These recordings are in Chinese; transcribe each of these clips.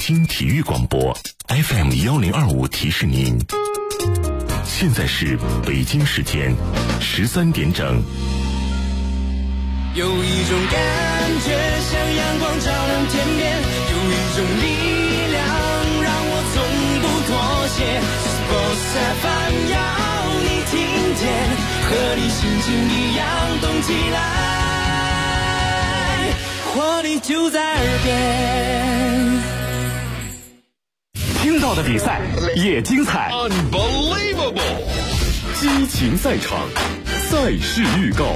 京体育广播 FM1025提示您，现在是北京时间13点整。 有一种感觉像阳光照亮天边，有一种力量让我从不妥协。Sports FM 要你听见，和你心情一样动起来，活力就在耳边。 听到的比赛也精彩 Unbelievable， 激情赛场，赛事预告。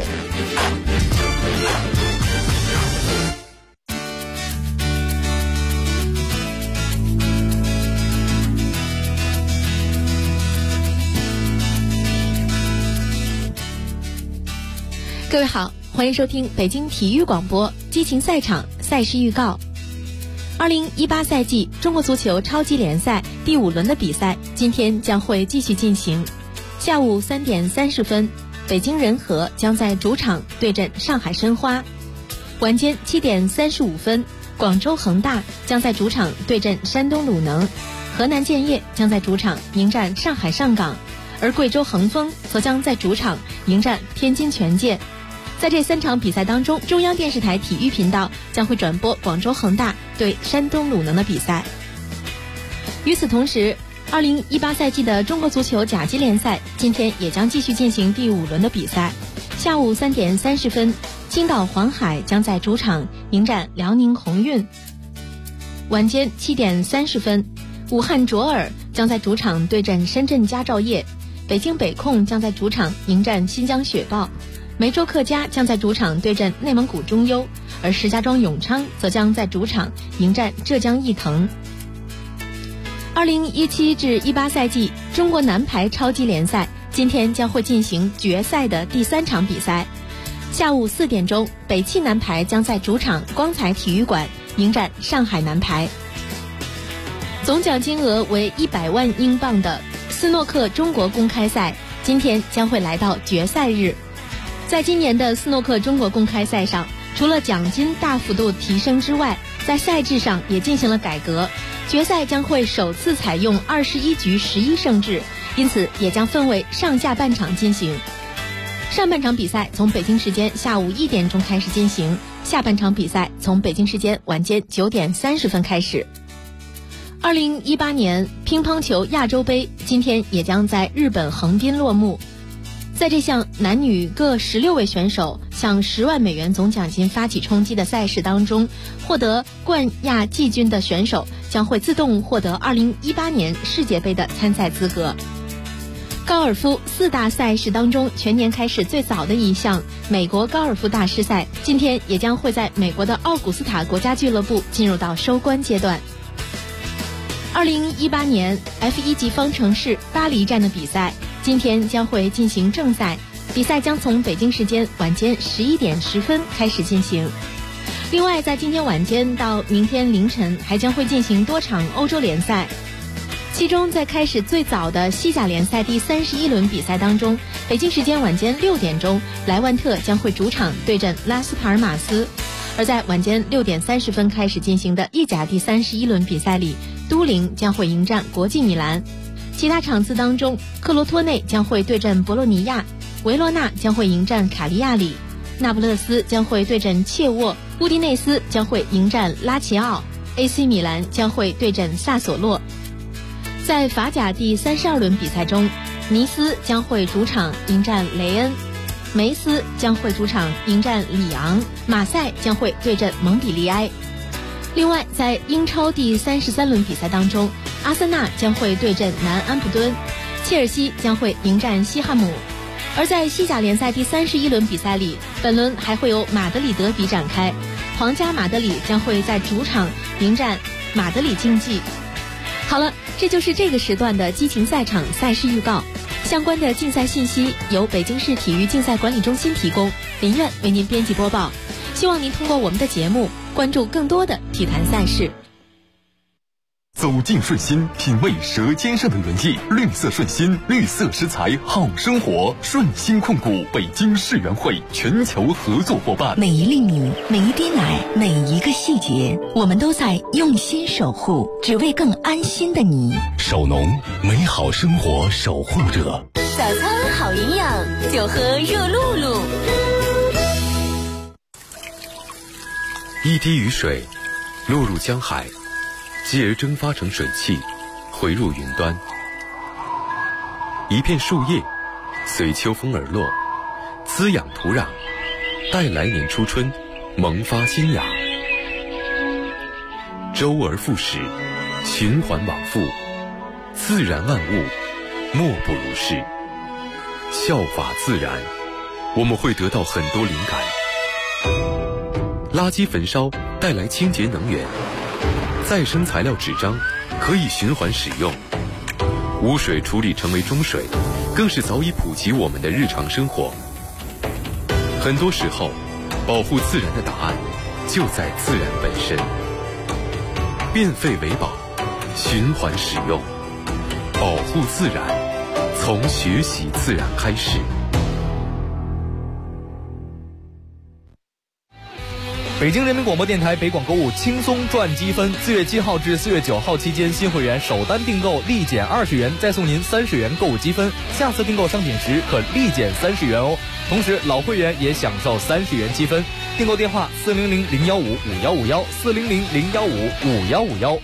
各位好，欢迎收听北京体育广播激情赛场赛事预告。2018赛季中国足球超级联赛第5轮的比赛今天将会继续进行。下午3点30分，北京人和将在主场对阵上海申花；晚间7点35分，广州恒大将在主场对阵山东鲁能；河南建业将在主场迎战上海上港，而贵州恒丰则将在主场迎战天津权健。在这3场比赛当中，中央电视台体育频道将会转播广州恒大对山东鲁能的比赛。与此同时，2018赛季的中国足球甲级联赛今天也将继续进行第5轮的比赛。下午3点30分，青岛黄海将在主场迎战辽宁宏运；晚间7点30分，武汉卓尔将在主场对阵深圳佳兆业；北京北控将在主场迎战新疆雪豹；梅州客家将在主场对阵内蒙古中优，而石家庄永昌则将在主场迎战浙江毅腾。2017至18赛季中国男排超级联赛今天将会进行决赛的第3场比赛。下午4点钟，北汽男排将在主场光彩体育馆迎战上海男排。总奖金额为100万英镑的斯诺克中国公开赛今天将会来到决赛日。在今年的斯诺克中国公开赛上，除了奖金大幅度提升之外，在赛制上也进行了改革，决赛将会首次采用21局11胜制，因此也将分为上下半场进行。上半场比赛从北京时间下午1点钟开始进行，下半场比赛从北京时间晚间9点30分开始。2018年乒乓球亚洲杯今天也将在日本横滨落幕。在这项男女各16位选手向10万美元总奖金发起冲击的赛事当中，获得冠亚季军的选手将会自动获得2018年世界杯的参赛资格。高尔夫4大赛事当中，全年开始最早的一项美国高尔夫大师赛，今天也将会在美国的奥古斯塔国家俱乐部进入到收官阶段。2018年 F1 级方程式巴黎站的比赛今天将会进行正赛，比赛将从北京时间晚间11点10分开始进行。另外，在今天晚间到明天凌晨还将会进行多场欧洲联赛，其中在开始最早的西甲联赛第31轮比赛当中，北京时间晚间6点钟，莱万特将会主场对阵拉斯帕尔马斯；而在晚间6点30分开始进行的意甲第31轮比赛里，都灵将会迎战国际米兰。其他场次当中，克罗托内将会对阵博洛尼亚，维罗纳将会迎战卡利亚里，那不勒斯将会对阵切沃，乌迪内斯将会迎战拉齐奥， AC 米兰将会对阵萨索洛。在法甲第32轮比赛中，尼斯将会主场迎战雷恩，梅斯将会主场迎战里昂，马赛将会对阵蒙彼利埃。另外，在英超第33轮比赛当中，阿森纳将会对阵南安普敦，切尔西将会迎战西汉姆。而在西甲联赛第31轮比赛里，本轮还会有马德里德比展开，皇家马德里将会在主场迎战马德里竞技。好了，这就是这个时段的激情赛场赛事预告。相关的竞赛信息由北京市体育竞赛管理中心提供，林苑为您编辑播报。希望您通过我们的节目关注更多的体坛赛事。 走进顺心，品味舌尖上的原意。绿色顺心，绿色食材好生活。顺心控股北京世园会全球合作伙伴。 每一粒米，每一滴奶，每一个细节，我们都在用心守护，只为更安心的你。 守农，美好生活守护者。 早餐好营养，就喝热露露。 一滴雨水落入江海，继而蒸发成水汽，回入云端。一片树叶随秋风而落，滋养土壤，待来年初春萌发新芽。周而复始，循环往复，自然万物莫不如是。效法自然，我们会得到很多灵感。垃圾焚烧带来清洁能源，再生材料纸张可以循环使用，污水处理成为中水，更是早已普及我们的日常生活。很多时候，保护自然的答案就在自然本身。变废为宝，循环使用，保护自然，从学习自然开始。 北京人民广播电台北广购物轻松赚积分，4月7号至4月9号期间，新会员首单订购立减20元，再送您30元购物积分，下次订购商品时可立减30元哦。同时老会员也享受30元积分。订购电话400-015-5151，400-015-5151。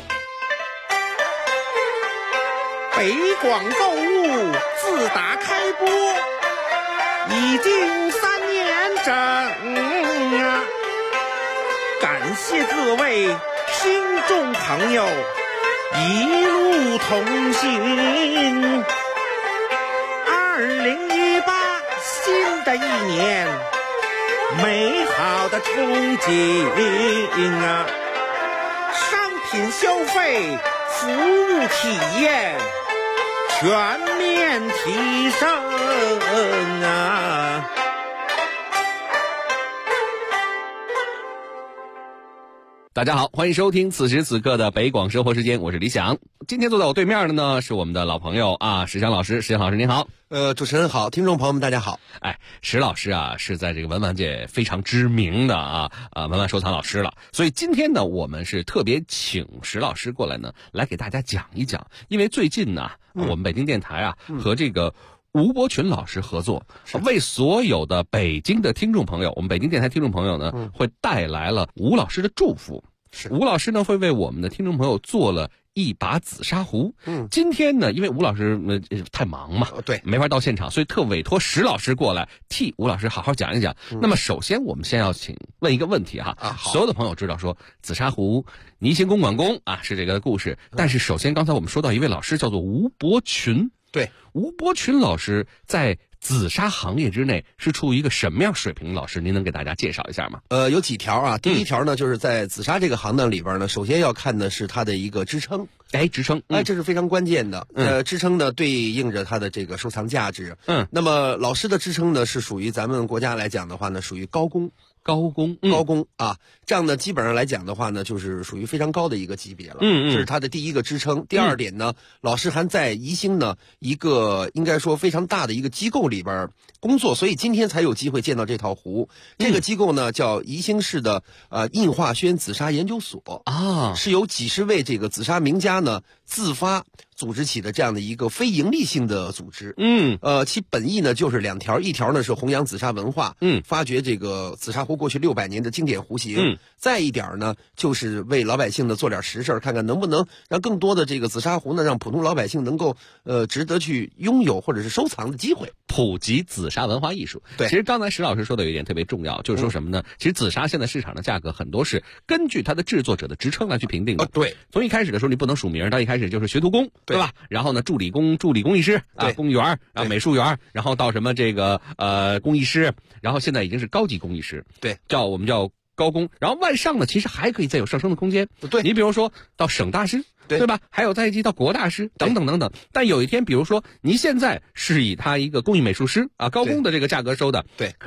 北广购物自打开播已经3年整啊，感谢各位听众朋友一路同行。2018新的一年，美好的憧憬啊，商品消费，服务体验全面提升啊！ 大家好，欢迎收听此时此刻的北广生活时间，我是李想。今天坐在我对面的呢是我们的老朋友啊，石强老师。石强老师您好。 主持人好，听众朋友们大家好。 石老师啊是在这个文玩界非常知名的文玩收藏老师了，所以今天呢我们是特别请石老师过来呢来给大家讲一讲，因为最近呢我们北京电台和这个吴伯群老师合作，为所有的北京的听众朋友，我们北京电台听众朋友呢会带来了吴老师的祝福。吴老师呢会为我们的听众朋友做了一把紫砂壶。今天呢因为吴老师太忙嘛，对，没法到现场，所以特委托石老师过来替吴老师好好讲一讲。那么首先我们先要问一个问题所有的朋友知道说紫砂壶倪行公馆公是这个故事，但是首先刚才我们说到一位老师叫做吴伯群。 对， 吴伯群老师在紫砂行业之内是处于一个什么样水平？老师您能给大家介绍一下吗？ 有几条第一条呢就是在紫砂这个行当里边呢，首先要看的是它的一个支撑。 支撑， 这是非常关键的。支撑呢对应着它的这个收藏价值。那么老师的支撑呢是属于咱们国家来讲的话呢，属于高工这样呢基本上来讲的话呢，就是属于非常高的一个级别了。这是它的第一个支撑。第二点呢，老师还在宜兴呢一个应该说非常大的一个机构里边工作，所以今天才有机会见到这套壶。这个机构呢叫宜兴市的印化轩紫砂研究所是由几十位这个紫砂名家呢自发组织起的这样的一个非盈利性的组织。其本意呢就是2条，一条呢是弘扬紫砂文化，发掘这个紫砂壶过去600年的经典壶型，再一点呢就是为老百姓呢做点实事，看看能不能让更多的这个紫砂壶呢让普通老百姓能够值得去拥有或者是收藏的机会， 普及紫砂文化艺术。 对， 其实刚才石老师说的有一点特别重要，就是说什么呢？其实紫砂现在市场的价格很多是根据它的制作者的职称来去评定的。 对， 从一开始的时候你不能署名，到一开始就是学徒工，对吧？然后呢助理工艺师工艺员美术员，然后到什么这个工艺师，然后现在已经是高级工艺师， 对， 我们叫高工。然后往上呢其实还可以再有上升的空间。 对， 你比如说到省大师，对吧？还有再一级到国大师等等等等。但有一天比如说您现在是以他一个工艺美术师高工的这个价格收的， 对， 可是您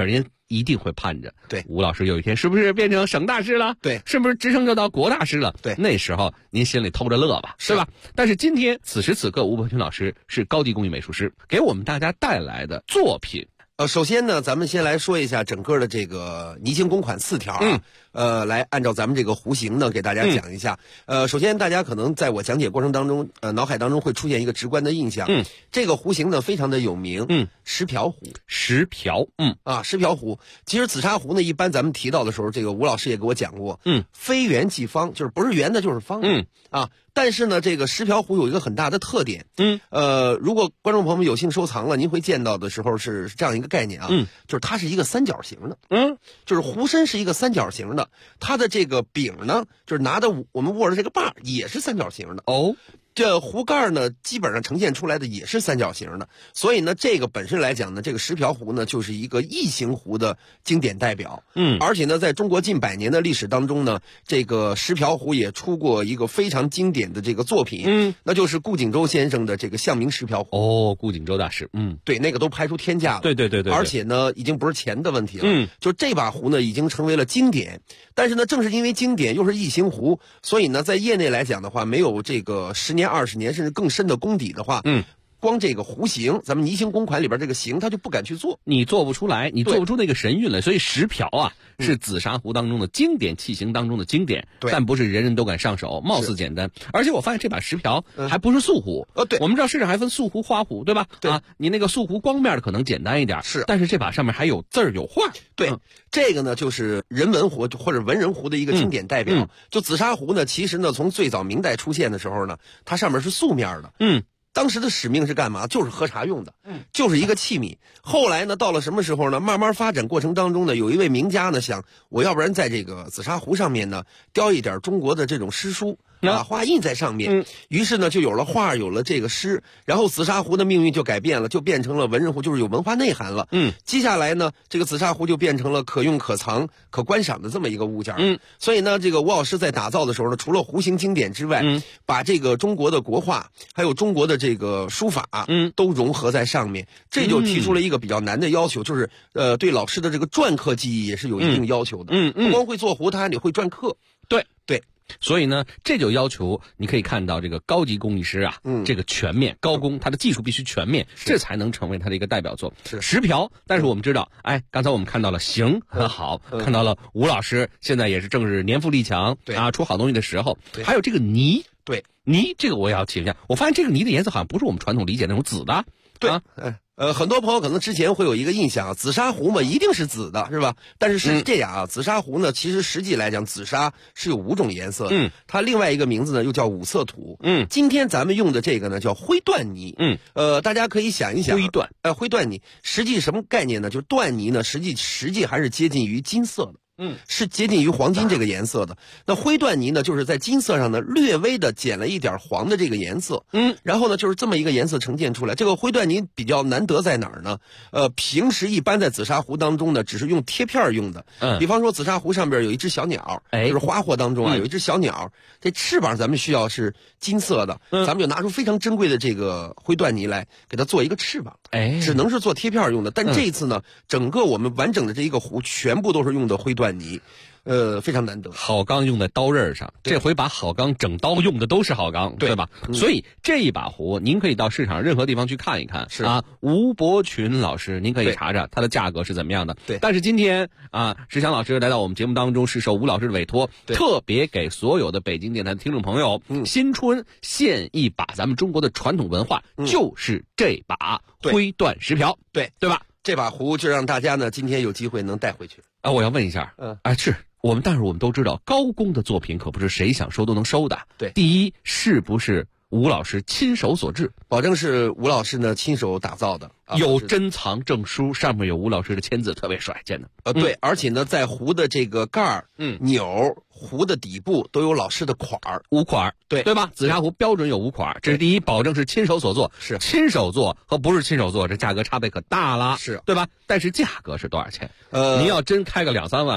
一定会盼着， 对， 吴老师有一天是不是变成省大师了？ 对， 是不是直升就到国大师了？ 对， 那时候您心里偷着乐吧，对吧？但是今天此时此刻，吴伯群老师是高级工艺美术师，给我们大家带来的作品。 首先呢，咱们先来说一下整个的这个泥形工款4条来按照咱们这个弧形呢给大家讲一下。首先大家可能在我讲解过程当中，脑海当中会出现一个直观的印象。这个弧形呢非常的有名。石瓢壶。 石瓢。 石瓢壶。其实紫砂壶呢，一般咱们提到的时候，这个吴老师也给我讲过。非圆即方，就是不是圆的就是方的。但是呢，这个石瓢壶有一个很大的特点。如果观众朋友们有幸收藏了，您会见到的时候是这样一个概念啊。就是它是一个三角形的。就是壶身是一个三角形的，它的这个柄呢，就是拿的我们握的这个把也是三角形的。这壶盖呢，基本上呈现出来的也是三角形的，所以呢，这个本身来讲呢，这个石瓢壶呢，就是一个异形壶的经典代表。而且呢，在中国近100年的历史当中呢，这个石瓢壶也出过一个非常经典的这个作品。那就是顾景舟先生的这个象名石瓢壶。 顾景舟大师。 对，那个都拍出天价了。 对。 而且呢，已经不是钱的问题了。就这把壶呢，已经成为了经典。但是呢，正是因为经典又是异形壶，所以呢，在业内来讲的话，没有这个10年、20年甚至更深的功底的话，光这个弧形，咱们泥形工款里边这个形，他就不敢去做， 你做不出来，你做不出那个神韵来。所以石瓢啊，是紫砂壶当中的经典器型当中的经典，但不是人人都敢上手，貌似简单。而且我发现这把石瓢还不是素壶。 对， 我们知道市场还分素壶、花壶，对吧？ 对你那个素壶光面的可能简单一点，但是这把上面还有字儿有画。 对，这个呢就是人文壶或者文人壶的一个经典代表。就紫砂壶呢，其实呢从最早明代出现的时候呢，它上面是素面的。当时的使命是干嘛？就是喝茶用的，就是一个器皿。后来呢，到了什么时候呢？慢慢发展过程当中呢，有一位名家呢想，我要不然在这个紫砂壶上面呢雕一点中国的这种诗书。画印在上面。于是呢就有了画，有了这个诗，然后紫砂壶的命运就改变了，就变成了文人壶，就是有文化内涵了。接下来呢，这个紫砂壶就变成了可用可藏可观赏的这么一个物件。所以呢，这个吴老师在打造的时候呢，除了弧形经典之外，把这个中国的国画还有中国的这个书法都融合在上面，这就提出了一个比较难的要求，就是对老师的这个篆刻技艺也是有一定要求的。不光会做壶，他还得会篆刻。对， 所以呢，这就要求你可以看到这个高级工艺师啊，这个全面高工，他的技术必须全面，这才能成为他的一个代表作。石瓢，但是我们知道，刚才我们看到了形很好，看到了吴老师现在也是正是年富力强出好东西的时候。还有这个泥，泥这个我也要请教，我发现这个泥的颜色好像不是我们传统理解那种紫的。 很多朋友可能之前会有一个印象，紫砂壶嘛一定是紫的，是吧？但是是这样啊，紫砂壶呢，其实实际来讲，紫砂是有5种颜色的。它另外一个名字呢又叫五色土。今天咱们用的这个呢叫灰缎泥。大家可以想一想，灰缎泥实际什么概念呢？就是缎泥呢，实际还是接近于金色的。是接近于黄金这个颜色的。那灰缎泥呢，就是在金色上呢略微的减了一点黄的这个颜色。然后呢就是这么一个颜色呈现出来。这个灰缎泥比较难得在哪儿呢？平时一般在紫砂壶当中呢，只是用贴片用的。比方说紫砂壶上边有一只小鸟，就是花货当中有一只小鸟，这翅膀咱们需要是金色的，咱们就拿出非常珍贵的这个灰缎泥来给它做一个翅膀。只能是做贴片用的。但这一次呢，整个我们完整的这一个壶全部都是用的灰缎泥。非常难得。好钢用在刀刃上，这回把好钢整刀用的都是好钢，对吧？所以这一把壶，您可以到市场任何地方去看一看。吴伯群老师，您可以查查它的价格是怎么样的。但是今天石强老师来到我们节目当中，是受吴老师的委托，特别给所有的北京电台的听众朋友，新春献一把咱们中国的传统文化，就是这把灰缎石瓢，对吧？这把壶就让大家呢今天有机会能带回去。我要问一下，但是我们都知道，高工的作品可不是谁想收都能收的。第一，是不是吴老师亲手所制？保证是吴老师呢亲手打造的，有珍藏证书，上面有吴老师的签字，特别帅，见的。对，而且呢，在壶的这个盖儿、钮、壶的底部都有老师的款儿，5款，对吧？紫砂壶标准有5款，这是第一，保证是亲手所做。是亲手做和不是亲手做，这价格差别可大了，是对吧？但是价格是多少钱？您要真开个2-3万。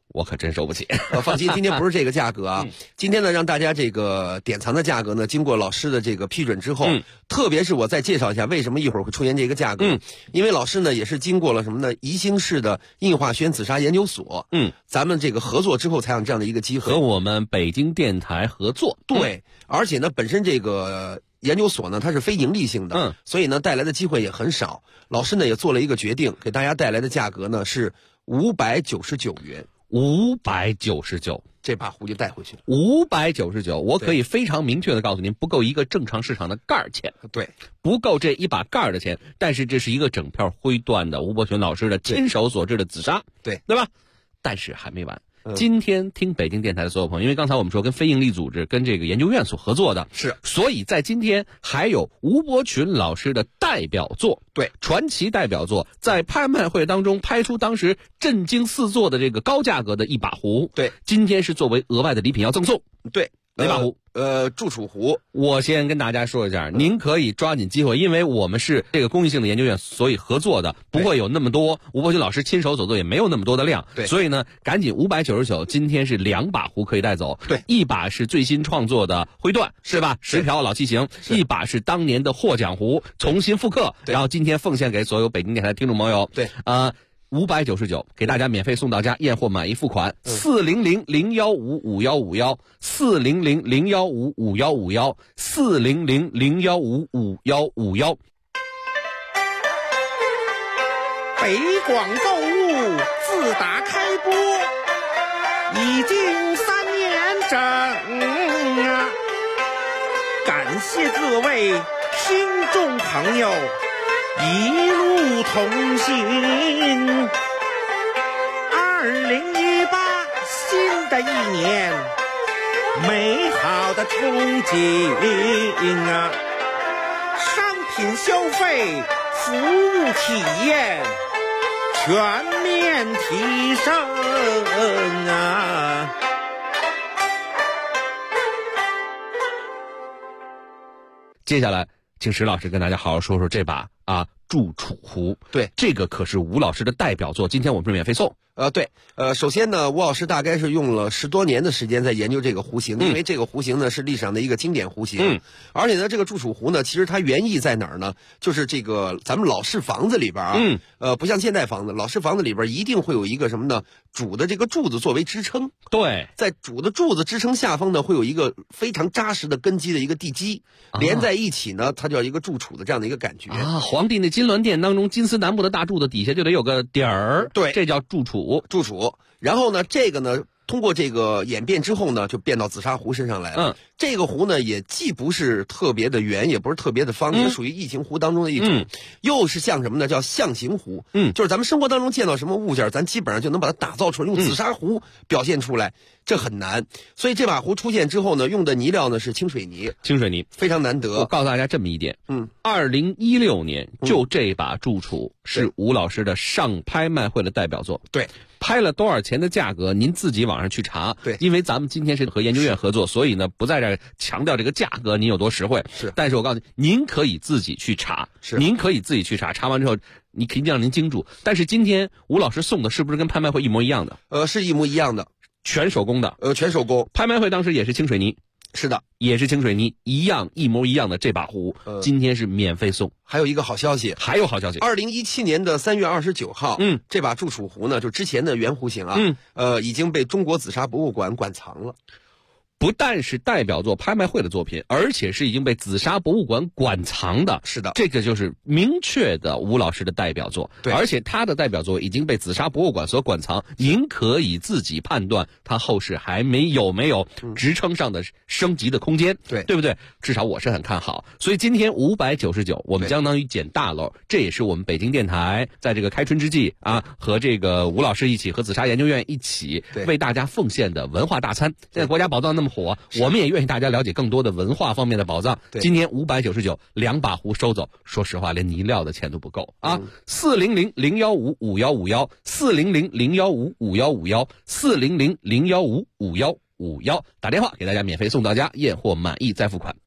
我可真收不起。 放心，今天不是这个价格啊。今天呢，让大家这个典藏的价格呢，经过老师的这个批准之后，特别是我再介绍一下为什么一会儿会出现这个价格。因为老师呢也是经过了什么呢？宜兴市的印化轩紫砂研究所，咱们这个合作之后才有这样的一个机会， 和我们北京电台合作。 对，而且呢，本身这个研究所呢，它是非盈利性的，所以呢，带来的机会也很少。老师呢也做了一个决定，给大家带来的价格呢是599元。 599， 这把壶就带回去了。 599，我可以非常明确的告诉您，不够一个正常市场的盖儿钱。 对， 不够这一把盖儿的钱。但是这是一个整片灰缎的吴伯群老师的亲手所制的紫砂， 对吧？但是还没完。今天听北京电台的所有朋友，因为刚才我们说跟非营利组织跟这个研究院所合作的， 是， 所以在今天还有吴伯群老师的代表作， 对， 传奇代表作，在拍卖会当中拍出当时震惊四座的这个高价格的一把壶， 对， 今天是作为额外的礼品要赠送， 对， 哪把壶？ 祝楚壶。 我先跟大家说一下，您可以抓紧机会，因为我们是这个公益性的研究院，所以合作的不会有那么多，吴伯群老师亲手所做也没有那么多的量， 对， 所以呢，赶紧599，今天是2把壶可以带走， 对， 一把是最新创作的灰缎，是吧？10条老器型，一把是当年的获奖壶，重新复刻，然后今天奉献给所有北京电台的听众朋友， 对 ，599给大家免费送到家，验货满意付款。400-015-5151，400-015-5151，400-015-5151。 北广购物自打开播已经3年整啊！感谢各位听众朋友一路同行。2018新的一年，美好的憧憬啊！商品消费、服务体验全面提升啊！ 接下来，请石老师跟大家好好说说这把祝楚壶。 对， 这个可是吴老师的代表作，今天我们是免费送。 对，首先呢，吴老师大概是用了10多年的时间在研究这个壶型，因为这个壶型呢是历史上的一个经典壶型，而且呢，这个祝楚壶呢，其实它原意在哪儿呢？就是这个咱们老式房子里边不像现代房子，老式房子里边一定会有一个什么呢？主的这个柱子作为支撑， 对， 在主的柱子支撑下方呢，会有一个非常扎实的根基的一个地基，连在一起呢，它叫一个祝楚的这样的一个感觉啊。皇帝那金銮殿当中，金丝楠木的大柱子底下就得有个底儿， 对， 这叫祝楚。 然后呢，这个呢，通过这个演变之后呢，就变到紫砂壶身上来了。这个壶呢，也既不是特别的圆，也不是特别的方，也属于异形壶当中的一种，又是像什么呢？叫象形壶。就是咱们生活当中见到什么物件，咱基本上就能把它打造出来，用紫砂壶表现出来，这很难。所以这把壶出现之后呢，用的泥料呢是清水泥，非常难得。 我告诉大家这么一点，2016年就这把祝楚是吴老师的上拍卖会的代表作。 对。 拍了多少钱的价格，您自己网上去查。 对， 因为咱们今天是和研究院合作，所以呢不在这儿强调这个价格您有多实惠。 是， 但是我告诉您可以自己去查。 是， 您可以自己去查，查完之后你肯定让您精注。但是今天吴老师送的是不是跟拍卖会一模一样的？ 是一模一样的， 全手工的。 全手工。 拍卖会当时也是清水泥。 是的， 也是清水泥，一模一样的这把壶，今天是免费送。 还有一个好消息，2017年的3月29号，这把祝楚壶呢，就之前的原壶型已经被中国紫砂博物馆馆藏了。 不但是代表作拍卖会的作品，而且是已经被紫砂博物馆馆藏的。 是的， 这个就是明确的吴老师的代表作。 对， 而且他的代表作已经被紫砂博物馆所馆藏，您可以自己判断他后世还有没有职称上的升级的空间。对不对？至少我是很看好。所以今天599，我们相当于捡大漏，这也是我们北京电台在这个开春之际和这个吴老师一起，和紫砂研究院一起为大家奉献的文化大餐。现在国家宝藏那么火，我们也愿意大家了解更多的文化方面的宝藏。今年599，2把壶收走，说实话连泥料的钱都不够啊！400-015-5151，400-015-5151，400-015-5151，打电话给大家免费送到家，验货满意再付款。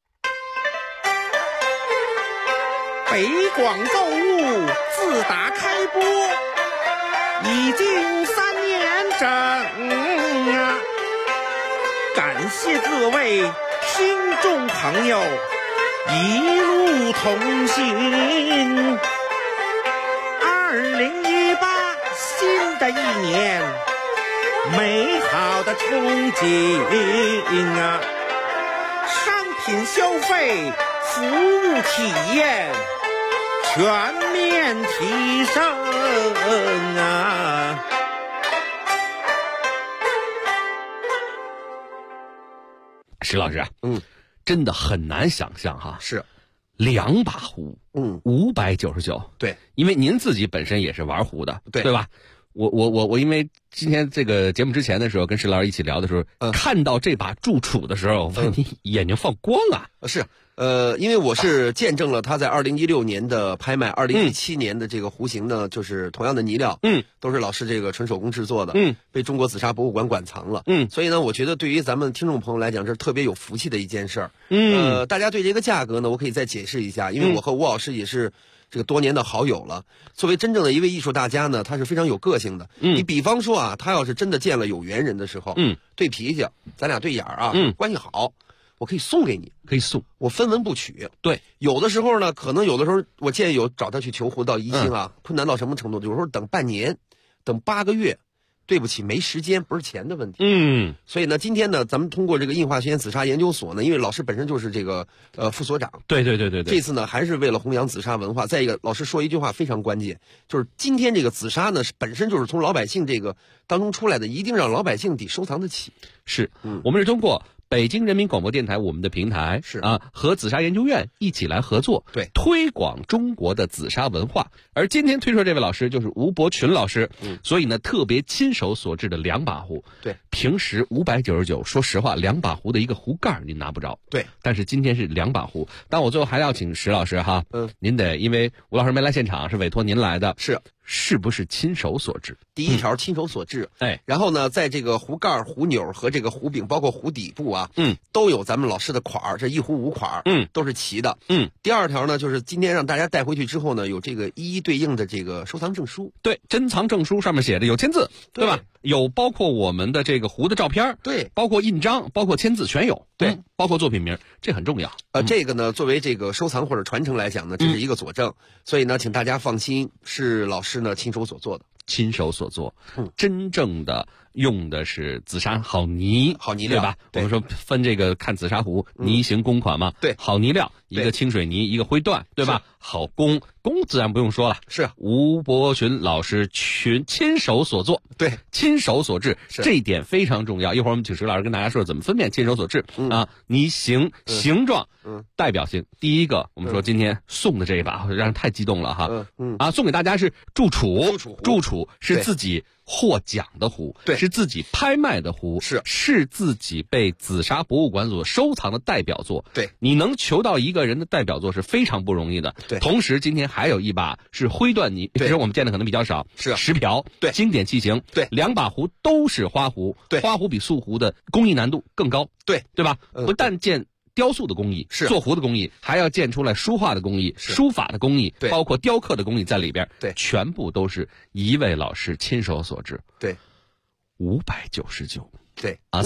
北广购物自打开播已经3年整啊！感谢各位听众朋友一路同行。2018新的一年，美好的憧憬啊！商品消费、服务体验全面提升啊！ 石老师啊，真的很难想象哈， 是 2把壶，599， 对， 因为您自己本身也是玩壶的， 对吧？我因为今天这个节目之前的时候跟石老师一起聊的时候，看到这把祝楚的时候，我发现你眼睛放光啊！ 是，因为我是见证了他在2016年的拍卖，2017年的这个壶形呢，就是同样的泥料，都是老师这个纯手工制作的，被中国紫砂博物馆馆藏了，所以呢，我觉得对于咱们听众朋友来讲，这是特别有福气的一件事儿。大家对这个价格呢，我可以再解释一下，因为我和吴老师也是这个多年的好友了。作为真正的一位艺术大家呢，他是非常有个性的。你比方说啊，他要是真的见了有缘人的时候，对脾气，咱俩对眼儿啊，关系好，我可以送给你， 可以送， 我分文不取。 对， 有的时候呢，可能有的时候我建议有找他去求壶到宜兴啊，困难到什么程度？有时候等半年，等8个月。对不起，没时间，不是钱的问题。所以呢，今天呢，咱们通过这个映化学院紫砂研究所呢，因为老师本身就是这个副所长， 对， 这次呢还是为了弘扬紫砂文化。再一个，老师说一句话非常关键，就是今天这个紫砂呢，本身就是从老百姓这个当中出来的，一定让老百姓得收藏得起。 是，我们是通过北京人民广播电台我们的平台是啊，和紫砂研究院一起来合作， 对， 推广中国的紫砂文化。而今天推出这位老师就是吴伯群老师，所以呢，特别亲手所制的2把壶， 对， 平时599，说实话，2把壶的一个壶盖您拿不着， 对， 但是今天是2把壶。但我最后还要请石老师哈，您得因为吴老师没来现场，是委托您来的，是不是亲手所制？ 第一条亲手所制，然后呢，在这个壶盖、壶钮和这个壶柄，包括壶底部啊，都有咱们老师的款儿，这一壶5款，都是齐的，第二条呢，就是今天让大家带回去之后呢，有这个一一对应的这个收藏证书， 对，珍藏证书上面写着有签字，对吧？有包括我们的这个壶的照片， 对， 包括印章，包括签字全有， 对， 包括作品名，这很重要。 这个呢，作为这个收藏或者传承来讲呢，这是一个佐证，所以呢，请大家放心，是老师呢亲手所做的。 亲手所做，真正的用的是紫砂好泥， 好泥料， 对吧？我们说分这个看紫砂壶泥形公款嘛， 对， 好泥料，一个清水泥，一个灰缎，对吧？好工自然不用说了， 是吴伯群老师亲手所做， 对， 亲手所制，这一点非常重要。一会儿我们请石老师跟大家说怎么分辨亲手所制啊，泥形、形状、代表性。第一个，我们说今天送的这一把，让人太激动了哈，送给大家是祝楚是自己获奖的壶， 对， 是自己拍卖的壶，是自己被紫砂博物馆所收藏的代表作， 对， 你能求到一个人的代表作是非常不容易的， 对。 同时今天还有一把是灰缎泥，其实我们见的可能比较少， 是石瓢， 对， 经典器型， 对 ，2把壶都是花壶， 对， 花壶比素壶的工艺难度更高， 对吧？不但见雕塑的工艺， 是做壶的工艺，还要见出来书画的工艺，书法的工艺， 对， 包括雕刻的工艺在里边， 对， 全部都是一位老师亲手所制， 对 ，599， 对啊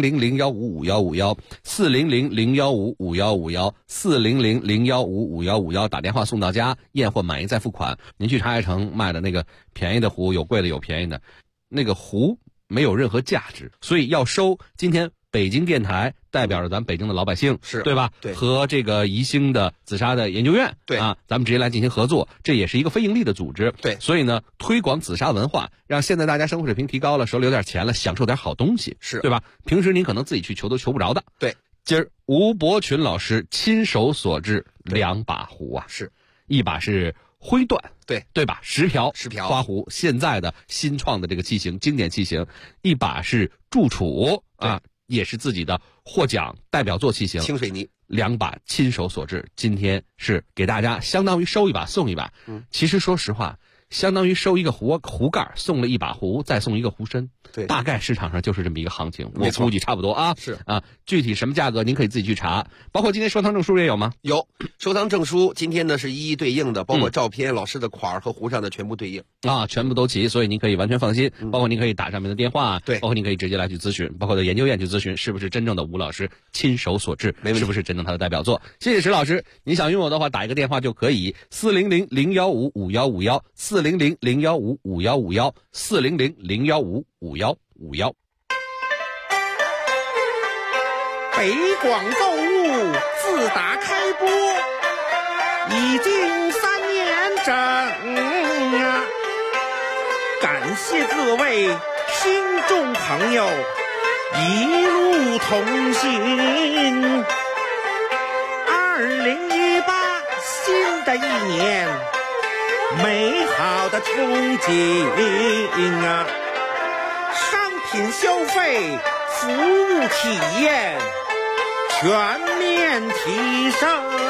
，40001551551，400015551，400015551，打电话送到家，验货满意再付款。您去茶叶城卖的那个便宜的壶，有贵的有便宜的，那个壶没有任何价值，所以要收今天北京电台代表着咱北京的老百姓， 是对吧？ 对， 和这个宜兴的紫砂的研究院， 对啊，咱们直接来进行合作，这也是一个非盈利的组织， 对。 所以呢，推广紫砂文化，让现在大家生活水平提高了，手里有点钱了，享受点好东西， 是对吧？平时您可能自己去求都求不着的， 对。 今儿吴伯群老师亲手所制2把壶啊， 是一把是灰缎，对吧？石瓢花壶，现在的新创的这个器型，经典器型，一把是祝楚啊，也是自己的获奖代表作器型， 清水泥 ，2把亲手所制。今天是给大家相当于收一把送一把。其实说实话， 相当于收一个壶盖，送了一把壶，再送一个壶身。 对， 大概市场上就是这么一个行情，我估计差不多啊。 是啊，具体什么价格您可以自己去查。包括今天收藏证书也有吗？ 有，收藏证书今天呢是一一对应的，包括照片、老师的款和壶上的全部对应啊，全部都齐，所以您可以完全放心。包括您可以打上面的电话， 对， 包括您可以直接来去咨询，包括到研究院去咨询，是不是真正的吴老师亲手所制，是不是真正他的代表作？谢谢石老师，你想拥有的话，打一个电话就可以，400-015-5151，400-015-5151，400-015-5151。 北广购物自打开播已经3年整啊！感谢各位听众朋友一路同行。2018新的一年，美好的憧憬啊！商品消费，服务体验全面提升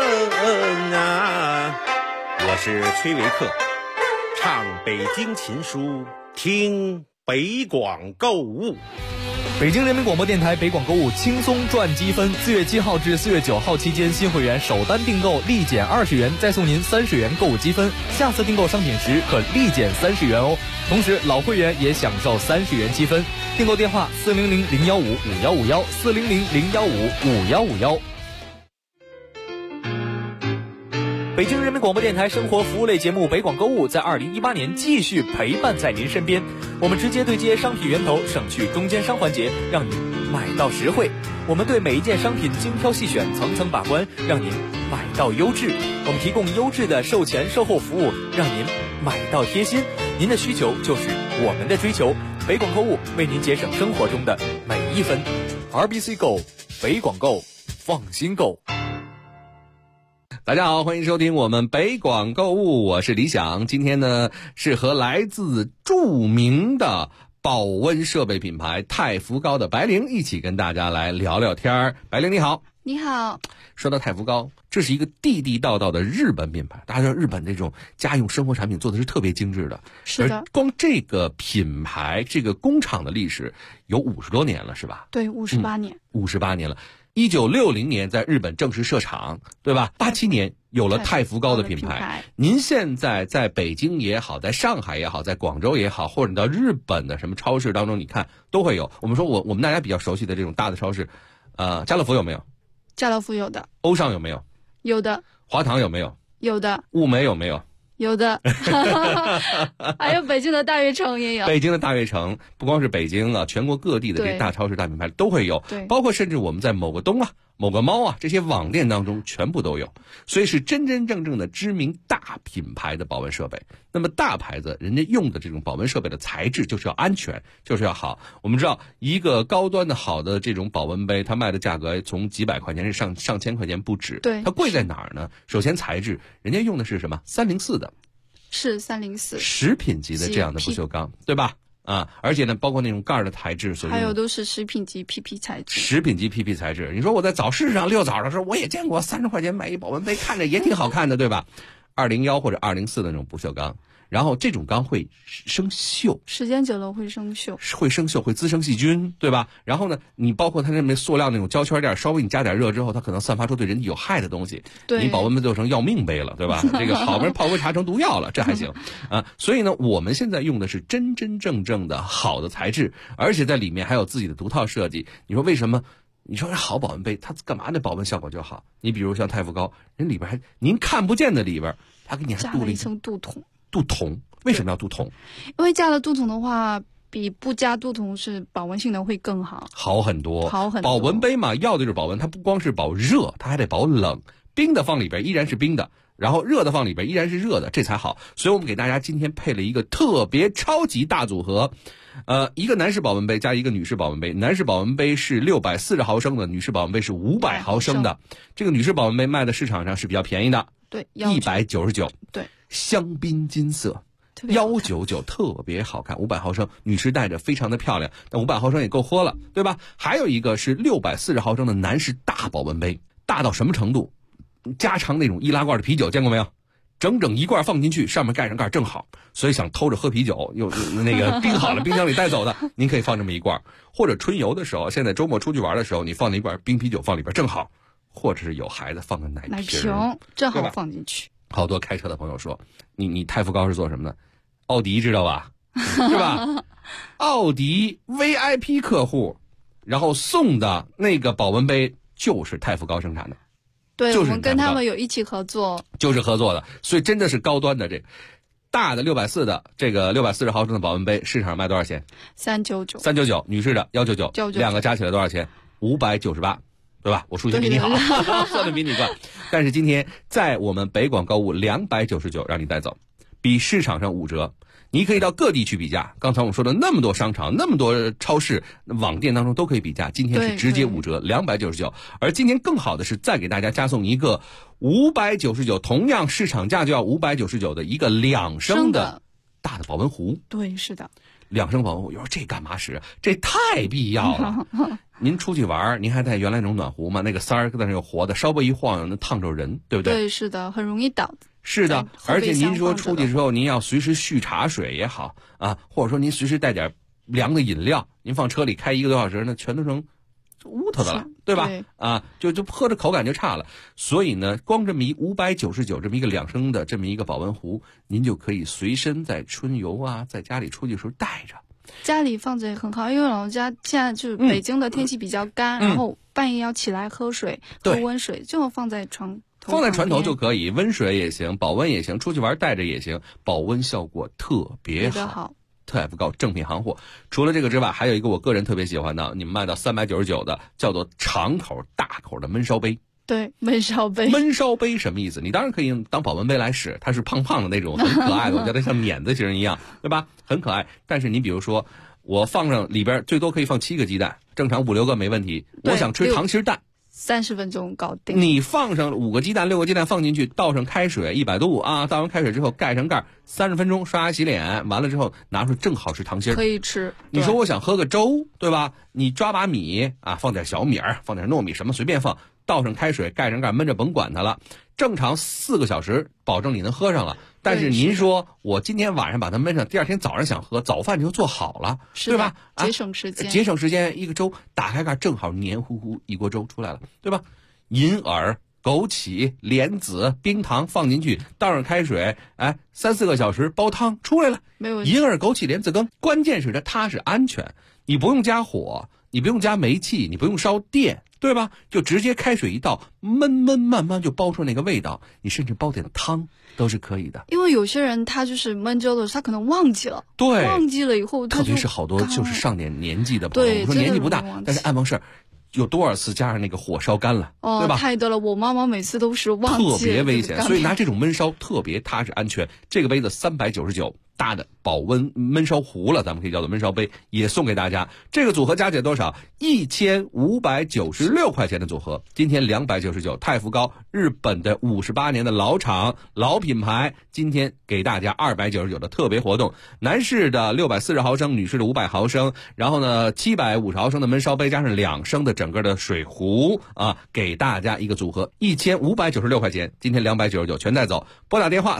啊！我是崔维克，唱北京琴书，听北广购物。 北京人民广播电台北广购物轻松赚积分，4月7号至4月9号期间，新会员首单订购立减20元，再送您30元购物积分，下次订购商品时可立减30元哦。同时老会员也享受30元积分。订购电话400-015-5151，400-015-5151。北京人民广播电台生活服务类节目北广购物在2018年继续陪伴在您身边，我们直接对接商品源头，省去中间商环节，让您买到实惠。我们对每一件商品精挑细选，层层把关，让您买到优质。我们提供优质的售前售后服务，让您买到贴心。您的需求就是我们的追求，北广购物为您节省生活中的每一分。RBC Go， 北广购，放心购。 大家好，欢迎收听我们北广购物，我是李想。今天呢是和来自著名的保温设备品牌太福高的白灵一起跟大家来聊聊天儿。白灵你好。 你好。 说到太福高，这是一个地地道道的日本品牌，大家知道日本这种家用生活产品做的是特别精致的。 是的。 光这个品牌这个工厂的历史有50多年了是吧？ 对，58年。 58年了。1960年在日本正式设厂，对吧？87年有了太福高的品牌。您现在在北京也好，在上海也好，在广州也好，或者到日本的什么超市当中，你看都会有。我们说我们大家比较熟悉的这种大的超市，家乐福有没有？ 家乐福有的。 欧尚有没有？ 有的。 华堂有没有？ 有的。 物美有没有？ 有的。还有北京的大悦城也有。 北京的大悦城不光是北京啊，全国各地的这些大超市大品牌都会有， 对， 包括甚至我们在某个东啊某个猫啊这些网店当中全部都有，所以是真真正正的知名大品牌的保温设备。那么大牌子人家用的这种保温设备的材质就是要安全，就是要好。我们知道一个高端的好的这种保温杯，它卖的价格从几百块钱是上千块钱不止。 对， 它贵在哪儿呢？首先材质，人家用的是什么304的， 是304 食品级的这样的不锈钢，对吧？啊，而且呢，包括那种盖的材质， 还有都是食品级 PP 材质。 食品级 PP 材质，你说我在早市上遛早的时候，我也见过30块钱买一保温杯，看着也挺好看的，对吧？201或者204的那种不锈钢，然后这种钢会生锈， 时间久了会生锈， 会滋生细菌，对吧？然后呢，你包括它那边塑料那种胶圈垫，稍微你加点热之后，它可能散发出对人体有害的东西， 对， 你保温杯就成要命杯了，对吧？这个好不容易泡杯茶成毒药了，这还行啊。所以呢，我们现在用的是真真正正的好的材质，而且在里面还有自己的独套设计。你说为什么？你说好保温杯，它干嘛那保温效果就好？你比如像太福高，人里边还您看不见的里边，它给你还加了一层镀铜。 镀铜为什么要镀铜？ 因为加了镀铜的话，比不加镀铜是保温性能会更好， 好很多。 保温杯嘛，要的就是保温，它不光是保热，它还得保冷。冰的放里边依然是冰的，然后热的放里边依然是热的，这才好。所以我们给大家今天配了一个特别超级大组合，一个男士保温杯加一个女士保温杯。男士保温杯是640毫升的，女士保温杯是500毫升的。这个女士保温杯卖的市场上是比较便宜的， 对 ，199， 对， 香槟金色。199特别好看，500毫升，女士戴着非常的漂亮，但500毫升也够喝了，对吧？还有一个是640毫升的男士大保温杯，大到什么程度？加长那种易拉罐的啤酒见过没有？ 整整一罐放进去，上面盖上盖正好，所以想偷着喝啤酒又那个冰好了冰箱里带走的，您可以放这么一罐。或者春游的时候，现在周末出去玩的时候，你放那一罐冰啤酒放里边正好，或者是有孩子放个奶瓶正好放进去。 好多开车的朋友说，你太福高是做什么的？奥迪知道吧？是吧？奥迪 VIP 客户，然后送的那个保温杯就是太福高生产的。 对， 就是我们跟他们有一起合作， 就是合作的，所以真的是高端的这个大的640的这个640毫升的保温杯，市场上卖多少钱？399，女士的199，两个加起来多少钱？598，对吧？我数学比你好，算的比你快。但是今天在我们北广购物299让你带走，比市场上5折。你可以到各地去比价，刚才我们说的那么多商场、那么多超市、网店当中都可以比价，今天是直接5折，299。而今天更好的是再给大家加送一个599，同样市场价就要599的一个2升的大的保温壶。 对，是的 ，2升保温壶，有时候这干嘛使？这太必要了。您出去玩，您还带原来那种暖壶吗？那个塞儿在那个活的，稍微一晃能烫着人，对不对？ 对，是的，很容易倒。 是的，而且您说出去之后，您要随时续茶水也好啊，或者说您随时带点凉的饮料，您放车里开1个多小时，那全都成乌头的了，对吧？啊，就喝着口感就差了。所以呢，光这么599这么一个2升的这么一个保温壶，您就可以随身在春游啊，在家里出去的时候带着。 家里放着也很好，因为老人家现在就是北京的天气比较干，然后半夜要起来喝水，喝温水，就放在床头就可以，温水也行，保温也行，出去玩带着也行，保温效果特别好。太福高正品行货。除了这个之外，还有一个我个人特别喜欢的，你们卖到399的，叫做长口大口的焖烧杯。 对，焖烧杯。 焖烧杯什么意思？你当然可以当保温杯来使，它是胖胖的那种，很可爱的，我觉得像碾子型一样，对吧？很可爱。但是你比如说，我放上里边最多可以放7个鸡蛋，正常5、6个没问题。我想吃糖心蛋。 30分钟搞定。 你放上5个鸡蛋、6个鸡蛋放进去，倒上开水100度啊，倒完开水之后盖上盖，30分钟刷牙洗脸，完了之后拿出正好吃糖心， 可以吃。 你说我想喝个粥，对吧？你抓把米啊，放点小米儿，放点糯米，什么随便放，倒上开水盖上盖，焖着甭管它了。正常4个小时，保证你能喝上了。但是您说我今天晚上把它焖上，第二天早上想喝，早饭就做好了，对吧？ 节省时间， 节省时间。一个粥打开盖，正好黏糊糊一锅粥出来了，对吧？银耳、枸杞、莲子、冰糖放进去，倒上开水，3、4个小时煲汤出来了， 没问题。 银耳、枸杞、莲子羹，关键是它是安全，你不用加火，你不用加煤气，你不用烧电，对吧？就直接开水一倒，焖慢慢就煲出那个味道，你甚至煲点汤都是可以的。 因为有些人他就是焖粥的时候，他可能忘记了， 对， 忘记了以后他就， 特别是好多就是上点年纪的朋友，我说年纪不大，但是爱忘事儿。有多少次加上那个火烧干了，对吧？ 太多了，我妈妈每次都是忘记了， 特别危险。所以拿这种焖烧特别踏实安全。这个杯子399，大的保温焖烧壶了，咱们可以叫做焖烧杯，也送给大家。这个组合加起来多少？1596块钱的组合，今天299。太福高，日本的58年的老厂老品牌，今天给大家299的特别活动。男士的640毫升，女士的500毫升，然后呢750毫升的焖烧杯加上2升的整个的水壶啊，给大家一个组合，1596块钱，今天299全带走。拨打电话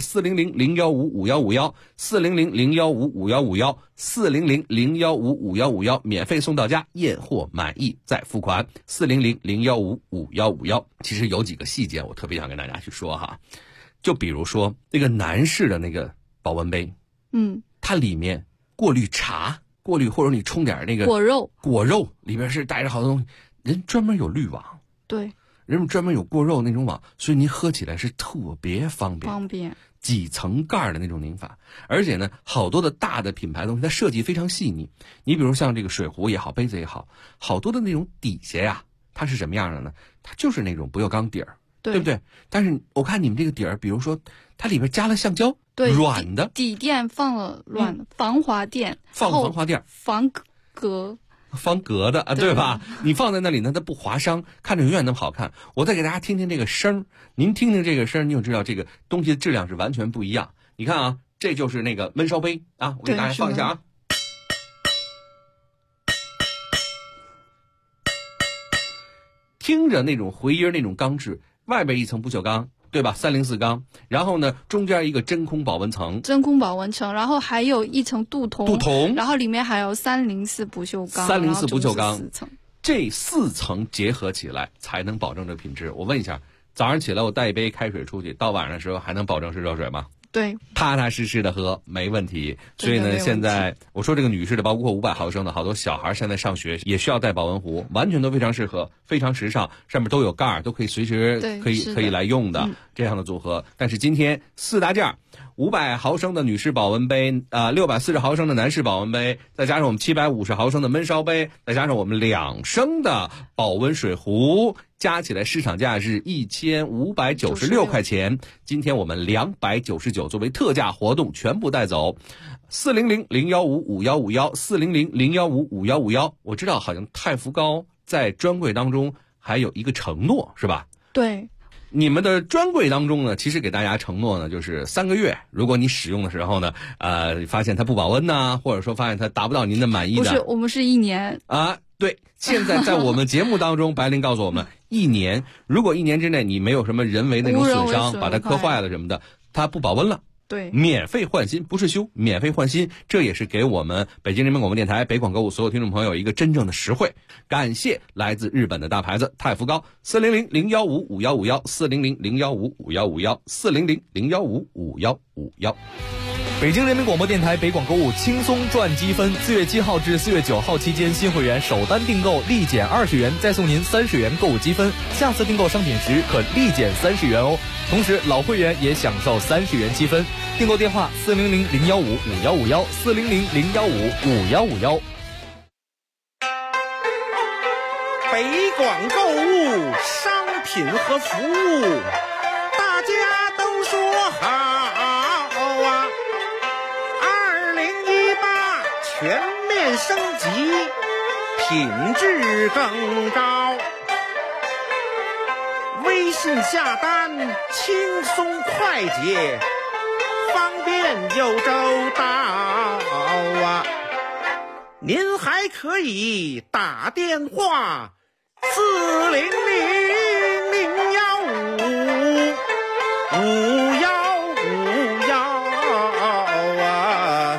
400-015-5151，400-015-5151，400-015-5151，免费送到家，验货满意再付款。400-015-5151。其实有几个细节我特别想跟大家去说哈，就比如说那个男士的那个保温杯，它里面过滤茶。过滤或者你冲点那个果肉里边是带着好多东西，人专门有滤网， 对， 人们专门有过肉那种网，所以您喝起来是特别方便，几层盖的那种拧法。而且呢，好多的大的品牌的东西它设计非常细腻，你比如像这个水壶也好，杯子也好，好多的那种底下呀，它是什么样的呢？它就是那种不锈钢底儿，对不对？但是我看你们这个底儿，比如说它里边加了橡胶， 对， 软的底垫放了软的防滑垫， 放防滑垫， 防格的啊，对吧？你放在那里呢，它不划伤，看着永远那么好看。我再给大家听听这个声，您听听这个声，你就知道这个东西的质量是完全不一样。你看啊，这就是那个焖烧杯啊，我给大家放一下啊，听着那种回音，那种钢质，外边一层不锈钢。 对吧？304钢，然后呢，中间一个真空保温层， 然后还有一层镀铜，然后里面还有304不锈钢 ，304不锈钢 ，4层， 这4层结合起来才能保证这品质。我问一下，早上起来我带一杯开水出去，到晚上的时候还能保证是热水吗？ 对， 踏踏实实的喝没问题。所以呢，现在我说这个女士的，包括500毫升的，好多小孩现在上学也需要带保温壶，完全都非常适合，非常时尚，上面都有盖儿，都可以随时可以来用的，这样的组合。但是今天4大件，500毫升的女士保温杯，640毫升的男士保温杯，再加上我们750毫升的焖烧杯，再加上我们2升的保温水壶，加起来市场价是1596块钱。今天我们299作为特价活动全部带走。400-015-5151，400-015-5151。我知道好像太福高在专柜当中还有一个承诺，是吧？ 对。 你们的专柜当中呢，其实给大家承诺呢，就是3个月，如果你使用的时候呢，发现它不保温呐，或者说发现它达不到您的满意的， 不是，我们是1年啊。对，现在在我们节目当中，白灵告诉我们，1年，如果1年之内你没有什么人为那种损伤，把它磕坏了什么的，它不保温了。 对， 免费换新，不是修，免费换新，这也是给我们北京人民广播电台北广购物所有听众朋友一个真正的实惠。感谢来自日本的大牌子太福高，400-015-5151，400-015-5151，400-015-5151。 北京人民广播电台北广购物轻松赚积分，4月7号至4月9号期间，新会员首单订购立减20元，再送您30元购物积分，下次订购商品时可立减30元哦。同时老会员也享受30元积分。订购电话400-015-5151，400-015-5151。 北广购物商品和服务，大家都说好啊！2018全面升级，品质更高。微信下单轻松快捷，方便又周到啊！您还可以打电话400-015-5151啊！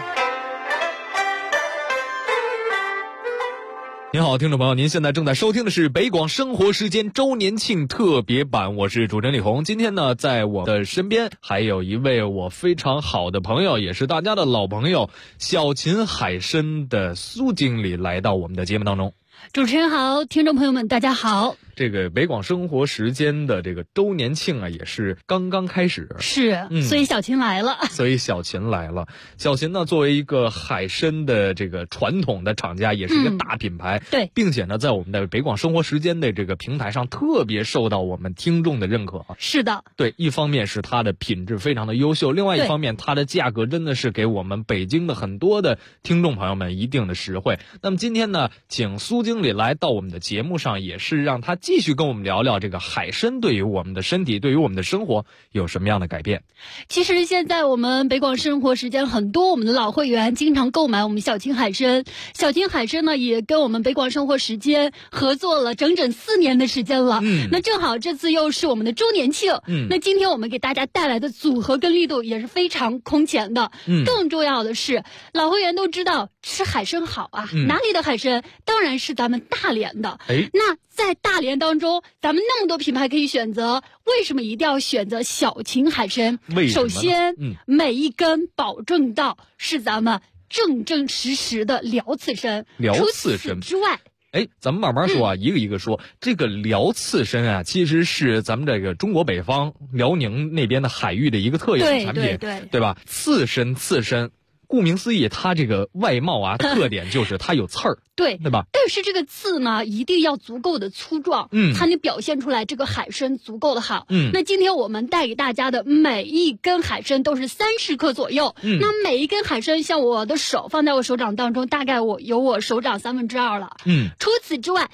您好，听众朋友，您现在正在收听的是北广生活时间周年庆特别版，我是主持人李红。今天呢，在我的身边还有一位我非常好的朋友，也是大家的老朋友，小秦海参的苏经理来到我们的节目当中。 主持人好，听众朋友们大家好。 这个北广生活时间的这个周年庆啊，也是刚刚开始。 是，所以小秦来了。 小秦呢，作为一个海参的这个传统的厂家，也是一个大品牌。 对， 并且呢，在我们的北广生活时间的这个平台上，特别受到我们听众的认可。 是的。 对，一方面是它的品质非常的优秀，另外一方面它的价格真的是给我们北京的很多的听众朋友们一定的实惠。那么今天呢，请苏经理来到我们的节目上，也是让他继续跟我们聊聊这个海参对于我们的身体，对于我们的生活有什么样的改变。 其实现在我们北广生活时间很多我们的老会员经常购买我们小秦海参，小秦海参呢也跟我们北广生活时间合作了整整4年的时间了。那正好这次又是我们的周年庆。那今天我们给大家带来的组合跟力度也是非常空前的。更重要的是，老会员都知道吃海参好啊，哪里的海参？当然是咱们大连的。那在大连当中，咱们那么多品牌可以选择，为什么一定要选择小秦海参？首先，每一根保证到是咱们正实的辽刺参。 除此之外， 咱们慢慢说啊，一个一个说。这个辽刺参啊，其实是咱们这个中国北方辽宁那边的海域的一个特有的产品，对吧？刺参。顾名思义，它这个外貌啊特点就是它有刺儿，对吧？ 但是这个刺呢，一定要足够的粗壮，才能表现出来这个海参足够的好。那今天我们带给大家的每一根海参都是30克左右。那每一根海参，像我的手放在我手掌当中，大概有我手掌2/3了。除此之外，打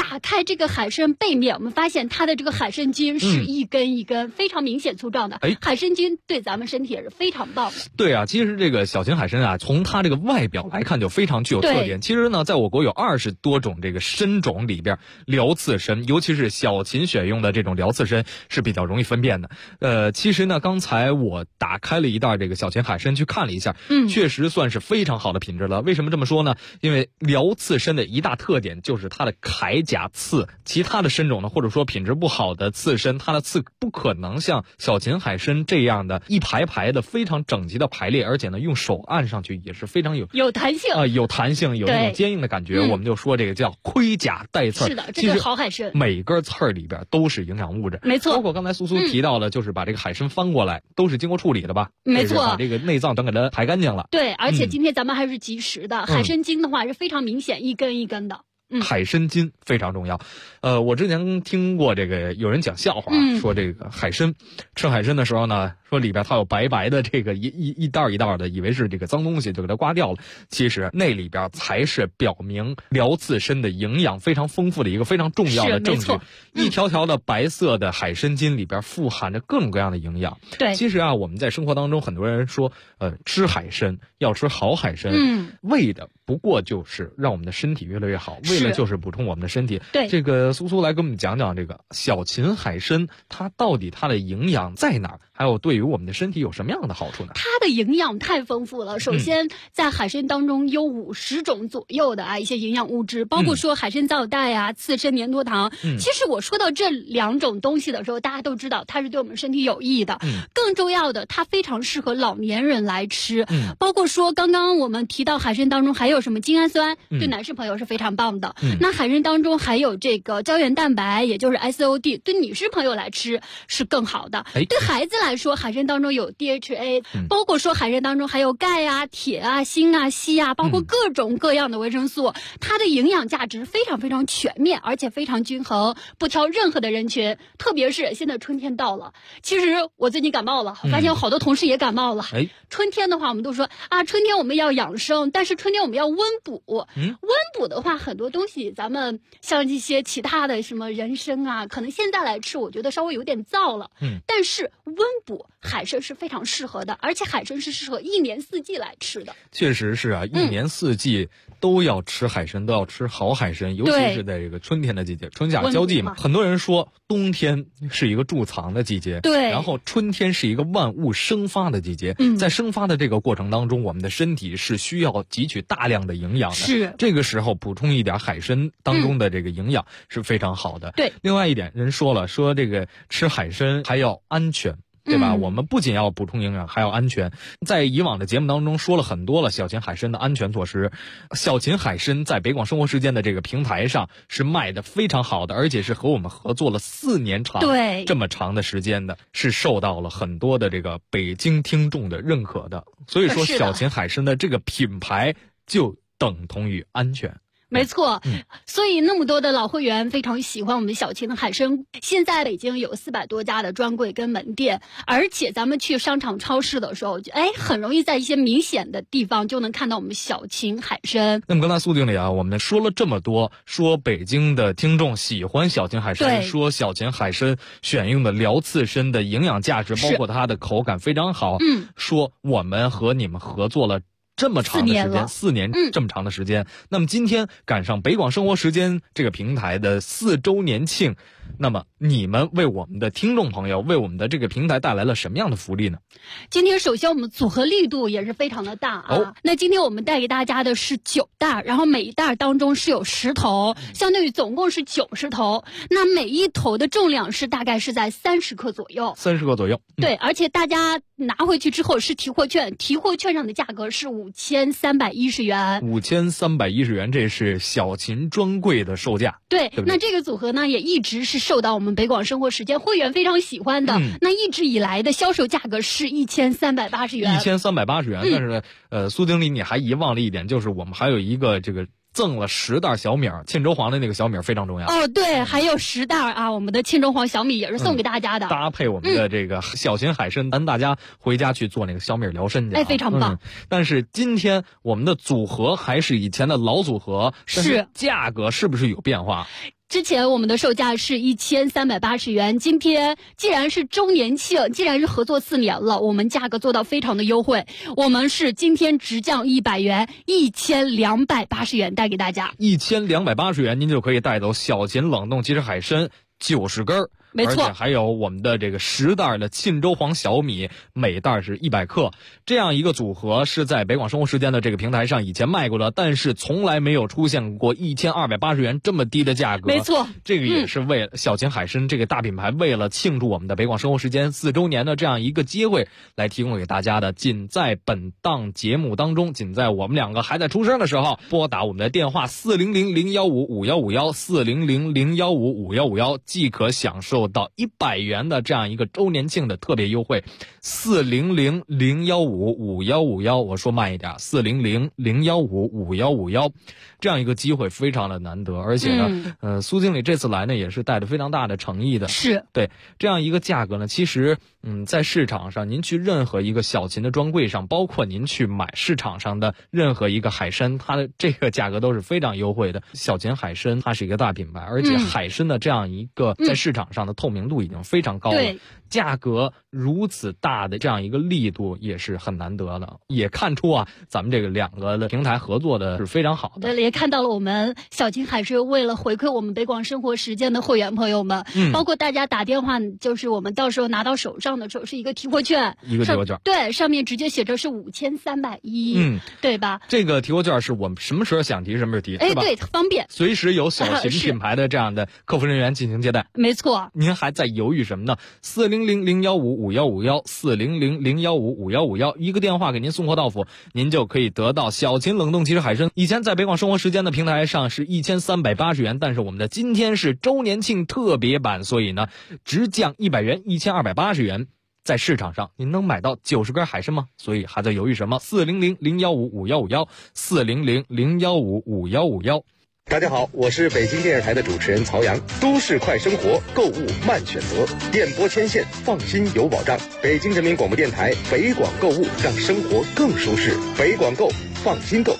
打开这个海参背面，我们发现它的这个海参筋是一根一根非常明显粗壮的。海参筋对咱们身体也是非常棒的。 对啊，其实这个小秦海参啊，从它这个外表来看就非常具有特点。其实呢，在我国有20多种这个参种里边，辽刺参，尤其是小秦选用的这种辽刺参是比较容易分辨的。其实呢，刚才我打开了一袋这个小秦海参去看了一下，确实算是非常好的品质了。为什么这么说呢？因为辽刺参的一大特点就是它的铠甲刺，其他的参种呢，或者说品质不好的刺参，它的刺不可能像小秦海参这样的一排排的非常整齐的排列，而且呢，用手按上去也是非常有弹性有弹性，有那种坚硬的感觉。我们就说这个叫盔甲带刺。 是的，这是好海参。 每根刺儿里边都是营养物质， 没错。 包括刚才苏苏提到的，就是把这个海参翻过来，都是经过处理的吧？ 没错， 把这个内脏等给它排干净了。 对，而且今天咱们还是及时的，海参筋的话是非常明显，一根一根的。 海参筋非常重要。我之前听过这个有人讲笑话，说这个海参吃海参的时候呢，说里边它有白白的这个一袋一袋的，以为是这个脏东西，就给它刮掉了。其实那里边才是表明辽刺参的营养非常丰富的一个非常重要的证据。一条条的白色的海参筋里边富含着各种各样的营养。 对， 其实啊，我们在生活当中很多人说，吃海参要吃好海参，为的不过就是让我们的身体越来越好，为了就是补充我们的身体。 对， 这个苏苏来跟我们讲讲这个小秦海参，它到底它的营养在哪儿？还有对于我们的身体有什么样的好处呢？ 它的营养太丰富了。首先，在海参当中有50种左右的一些营养物质，包括说海参皂苷啊、刺参粘多糖。其实我说到这2种东西的时候，大家都知道它是对我们身体有益的。更重要的，它非常适合老年人来吃。包括说刚刚我们提到海参当中还有什么精氨酸，对男士朋友是非常棒的。那海参当中还有这个胶原蛋白，也就是 SOD， 对女士朋友来吃是更好的。对孩子来说，海参当中有 DHA，包括说海参当中还有钙啊、铁啊、锌啊、硒啊，包括各种各样的维生素，它的营养价值非常非常全面，而且非常均衡，不挑任何的人群。特别是现在春天到了，其实我最近感冒了，发现有好多同事也感冒了。春天的话，我们都说啊，春天我们要养生，但是春天我们要温补。温补的话，很多东西咱们像一些其他的什么人参啊，可能现在来吃，我觉得稍微有点燥了。但是温补海参是非常适合的，而且海参是适合1年4季来吃的。 确实是啊，1年4季都要吃海参，都要吃好海参，尤其是在这个春天的季节，春夏交际嘛。很多人说冬天是一个贮藏的季节， 对， 然后春天是一个万物生发的季节。在生发的这个过程当中，我们的身体是需要汲取大量的营养的。 是， 这个时候补充一点海参当中的这个营养是非常好的。 对， 另外一点，人说了，说这个吃海参还要安全。对吧？我们不仅要补充营养，还要安全。在以往的节目当中说了很多了小秦海参的安全措施。小秦海参在北广生活时间的这个平台上是卖的非常好的，而且是和我们合作了4年长， 对， 这么长的时间的，是受到了很多的这个北京听众的认可的。所以说，小秦海参的这个品牌就等同于安全。 没错，所以那么多的老会员非常喜欢我们小秦的海参。现在北京有400多家的专柜跟门店，而且咱们去商场超市的时候，很容易在一些明显的地方就能看到我们小秦海参。 那么刚才苏经理啊，我们说了这么多，说北京的听众喜欢小秦海参，说小秦海参选用的辽刺参的营养价值，包括它的口感非常好，说我们和你们合作了这么长的时间，4年这么长的时间。那么今天赶上北广生活时间这个平台的4周年庆，那么你们为我们的听众朋友，为我们的这个平台带来了什么样的福利呢？ 今天首先我们组合力度也是非常的大啊。那今天我们带给大家的是9袋，然后每一袋当中是有10头，相对于总共是90头。那每一头的重量是大概是在30克左右。 30克左右。 对，而且大家拿回去之后是提货券，提货券上的价格是5310元。 5310元，这是小秦专柜的售价。 对，那这个组合呢也一直是受到我们北广生活时间会员非常喜欢的。那一直以来的销售价格是1380元。 1380元，但是呢，苏经理你还遗忘了一点，就是我们还有一个这个赠了10袋小米，沁州黄的那个小米非常重要。 对，还有10袋啊，我们的沁州黄小米也是送给大家的， 搭配我们的这个小秦海参，大家回家去做那个小米疗身去。 非常棒。 但是今天我们的组合还是以前的老组合，是价格是不是有变化？ 之前我们的售价是1380元，今天既然是周年庆，既然是合作4年了，我们价格做到非常的优惠，我们是今天直降100元，1280元带给大家。 1280元您就可以带走小秦冷冻即食海参90根， 没错， 而且还有我们的这个10袋的沁州黄小米，每袋是100克，这样一个组合是在北广生活时间的这个平台上以前卖过的，但是从来没有出现过1280元这么低的价格。 没错， 这个也是为了小秦海参这个大品牌为了庆祝我们的北广生活时间4周年的这样一个机会来提供给大家的。仅在本档节目当中，仅在我们两个还在出生的时候，拨打我们的电话400-015-5151，400-015-5151，即可享受到100元的这样一个周年庆的特别优惠。400-015-5151，我说慢一点，400-015-5151，这样一个机会非常的难得，而且呢，苏经理这次来呢也是带着非常大的诚意的， 是对这样一个价格呢，其实在市场上您去任何一个小秦的专柜上，包括您去买市场上的任何一个海参，它的这个价格都是非常优惠的。小秦海参它是一个大品牌，而且海参的这样一个在市场上的透明度已经非常高了，价格如此大的这样一个力度也是很难得的，也看出啊咱们这个两个的平台合作的是非常好的。 对，也看到了我们小秦海参为了回馈我们北广生活时间的会员朋友们，包括大家打电话，就是我们到时候拿到手上的时候是一个提货券，对，上面直接写着是5310，对吧？ 这个提货券是我们什么时候想提什么时候提， 对吧？对，方便， 随时有小秦品牌的这样的客服人员进行接待。 没错， 您还在犹豫什么呢？400-015-5151，400-015-5151，一个电话给您送货到府，您就可以得到小秦冷冻即食海参。以前在北广生活时间的平台上是1380元，但是我们的今天是周年庆特别版，所以呢直降100元，1280元。在市场上您能买到90根海参吗？所以还在犹豫什么？400-015-5151，400-015-5151。 大家好，我是北京电视台的主持人曹阳。都市快生活，购物慢选择，电波牵线，放心有保障。北京人民广播电台北广购物，让生活更舒适。北广购，放心购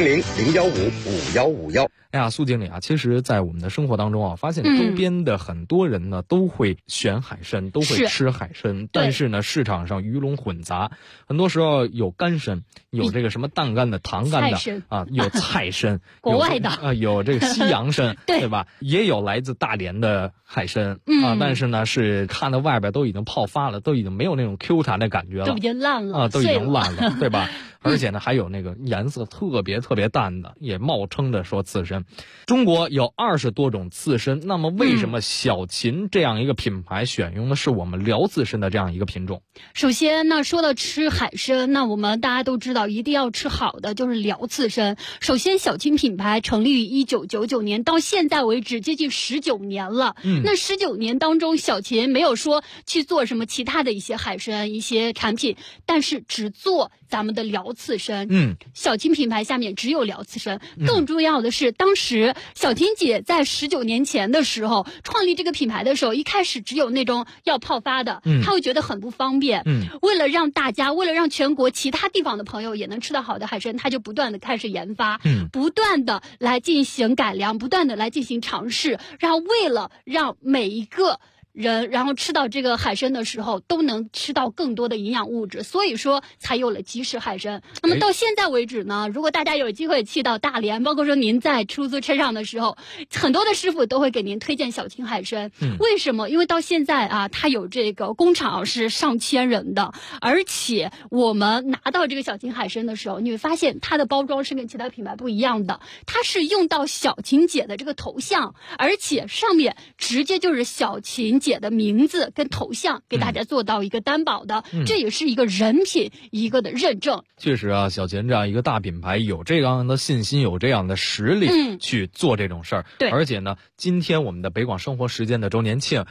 ，400-015-5151。 哎呀，苏经理啊，其实在我们的生活当中啊，发现周边的很多人呢都会选海参，都会吃海参，但是呢市场上鱼龙混杂，很多时候有干参，有这个什么淡干的、糖干的啊，有菜参， 国外的有这个西洋参，对吧？也有来自大连的海参啊，但是呢是看到外边都已经泡发了，都已经没有那种 Q 弹的感觉了， 都已经烂了啊，都已经烂了，对吧？而且呢还有那个颜色特别淡的，也冒称着说刺参。中国有20多种刺参，那么为什么小秦这样一个品牌选用的是我们辽刺参的这样一个品种？ 首先那说到吃海参，那我们大家都知道一定要吃好的，就是辽刺参。首先小秦品牌成立于1999年，到现在为止接近19年了。那19年当中，小秦没有说去做什么其他的一些海参一些产品，但是只做咱们的辽刺参。小秦品牌下面只有辽刺参。更重要的是，当时小秦姐在19年前的时候创立这个品牌的时候，一开始只有那种要泡发的，她会觉得很不方便。为了让大家，为了让全国其他地方的朋友也能吃到好的海参，她就不断的开始研发，不断的来进行改良，不断的来进行尝试，然后为了让每一个人然后吃到这个海参的时候都能吃到更多的营养物质，所以说才有了即食海参。那么到现在为止呢，如果大家有机会去到大连，包括说您在出租车上的时候，很多的师傅都会给您推荐小秦海参。为什么？因为到现在啊，它有这个工厂是上千人的，而且我们拿到这个小秦海参的时候，你会发现它的包装是跟其他品牌不一样的，它是用到小秦姐的这个头像，而且上面直接就是小秦姐的名字跟头像给大家做到一个担保的，这也是一个人品一个的认证。 确实啊，小秦这样一个大品牌有这样的信心，有这样的实力去做这种事儿。对，而且呢，今天我们的北广生活时间的周年庆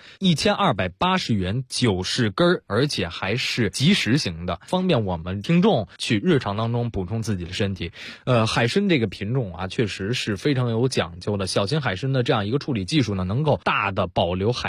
，1280元90根，而且还是即食型的，方便我们听众去日常当中补充自己的身体。海参这个品种啊，确实是非常有讲究的。小秦海参的这样一个处理技术呢，能够大的保留海参当中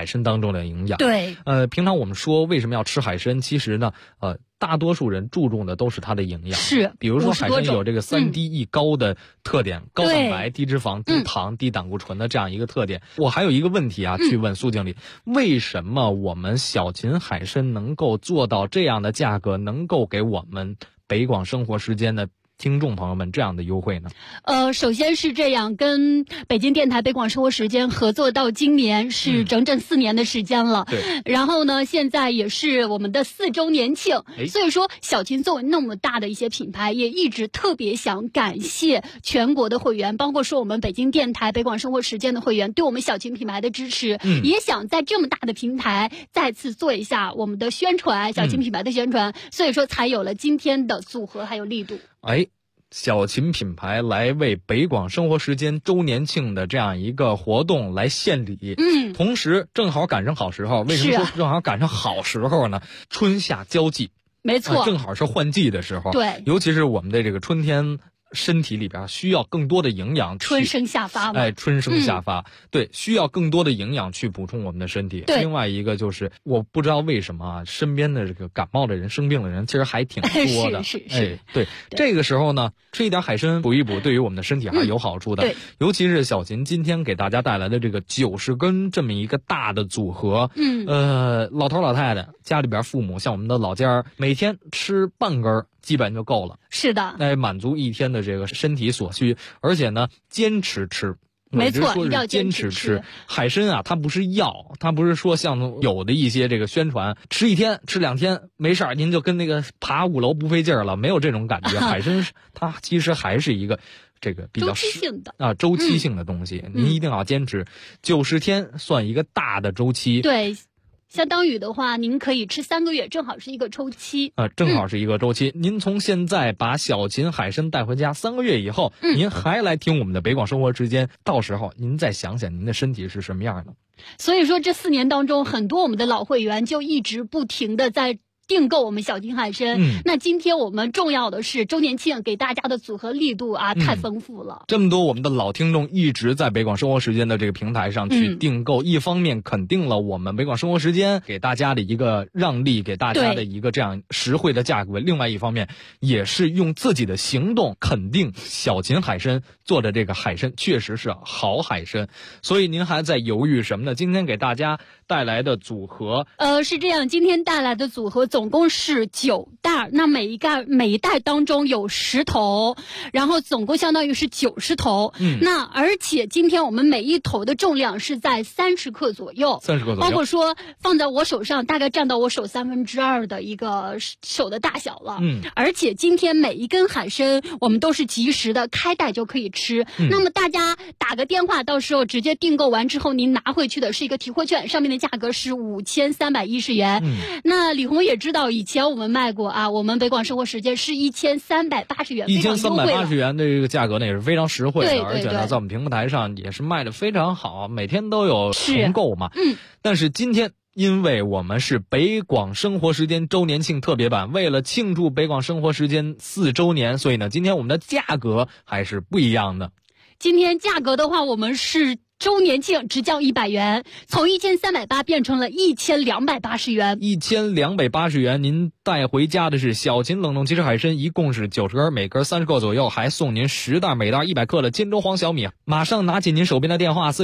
重的营养。 对， 平常我们说为什么要吃海参，其实呢，大多数人注重的都是它的营养。 是， 比如说海参有这个3低1高的特点，高蛋白、低脂肪、低糖、低胆固醇的这样一个特点。我还有一个问题啊，去问苏经理，为什么我们小秦海参能够做到这样的价格，能够给我们北广生活时间的听众朋友们这样的优惠呢？ 首先是这样，跟北京电台北广生活时间合作到今年是整整4年的时间了。 对。 然后呢，现在也是我们的4周年庆，所以说小秦作为那么大的一些品牌，也一直特别想感谢全国的会员，包括说我们北京电台北广生活时间的会员对我们小秦品牌的支持，也想在这么大的平台再次做一下我们的宣传，小秦品牌的宣传，所以说才有了今天的组合还有力度。 小秦品牌来为北广生活时间周年庆的这样一个活动来献礼，同时正好赶上好时候。为什么说正好赶上好时候呢？春夏交际， 没错， 正好是换季的时候。 对， 尤其是我们的这个春天，身体里边需要更多的营养， 春生夏发嘛。 春生夏发，对，需要更多的营养去补充我们的身体。另外一个就是，我不知道为什么啊，身边的这个感冒的人、生病的人其实还挺多的。 是。 对，这个时候呢，吃一点海参补一补，对于我们的身体还是有好处的。 对， 尤其是小秦今天给大家带来的这个90根这么一个大的组合。老头老太太家里边父母，像我们的老家每天吃半根基本就够了。 是的， 满足一天的这个身体所需，而且呢，坚持吃。 没错， 一定要坚持吃海参啊，它不是药，它不是说像有的一些这个宣传，吃1天吃2天没事儿，您就跟那个爬5楼不费劲儿了，没有这种感觉。海参它其实还是一个这个比较周期性的周期性的东西，您一定要坚持90天，算一个大的周期。 对。相当于的话，您可以吃3个月，正好是一个周期。 正好是一个周期。您从现在把小秦海参带回家，3个月以后，您还来听我们的北广生活时间，到时候您再想想您的身体是什么样的。 所以说，这4年当中，很多我们的老会员就一直不停的在订购我们小秦海参。那今天我们重要的是周年庆给大家的组合力度啊，太丰富了。 这么多我们的老听众一直在北广生活时间的这个平台上去订购，一方面肯定了我们北广生活时间给大家的一个让利，给大家的一个这样实惠的价格，另外一方面也是用自己的行动肯定小秦海参做的这个海参确实是好海参。所以您还在犹豫什么呢？今天给大家带来的组合是这样，今天带来的组合总共是9袋，那每一袋当中有10头，然后总共相当于是90头。那而且今天我们每一头的重量是在30克左右 ，30克左右， 包括说放在我手上大概占到我手2/3的一个手的大小了。而且今天每一根海参我们都是及时的开袋就可以吃。那么大家打个电话，到时候直接订购完之后，您拿回去的是一个提货券，上面的价格是5310元。那李红也知道以前我们卖过啊，我们北广生活时间是1380元 ，1380元的这个价格呢也是非常实惠的。 对， 而且呢在我们平台上也是卖的非常好，每天都有重购嘛。但是今天因为我们是北广生活时间周年庆特别版，为了庆祝北广生活时间4周年，所以呢今天我们的价格还是不一样的。 今天价格的话，我们是周年庆只降100元，从1380变成了1280元。 1280元，您带回家的是小秦冷冻奇士海参，一共是90根，每根30克左右，还送您10袋，每袋100克的金州黄小米。马上拿起您手边的电话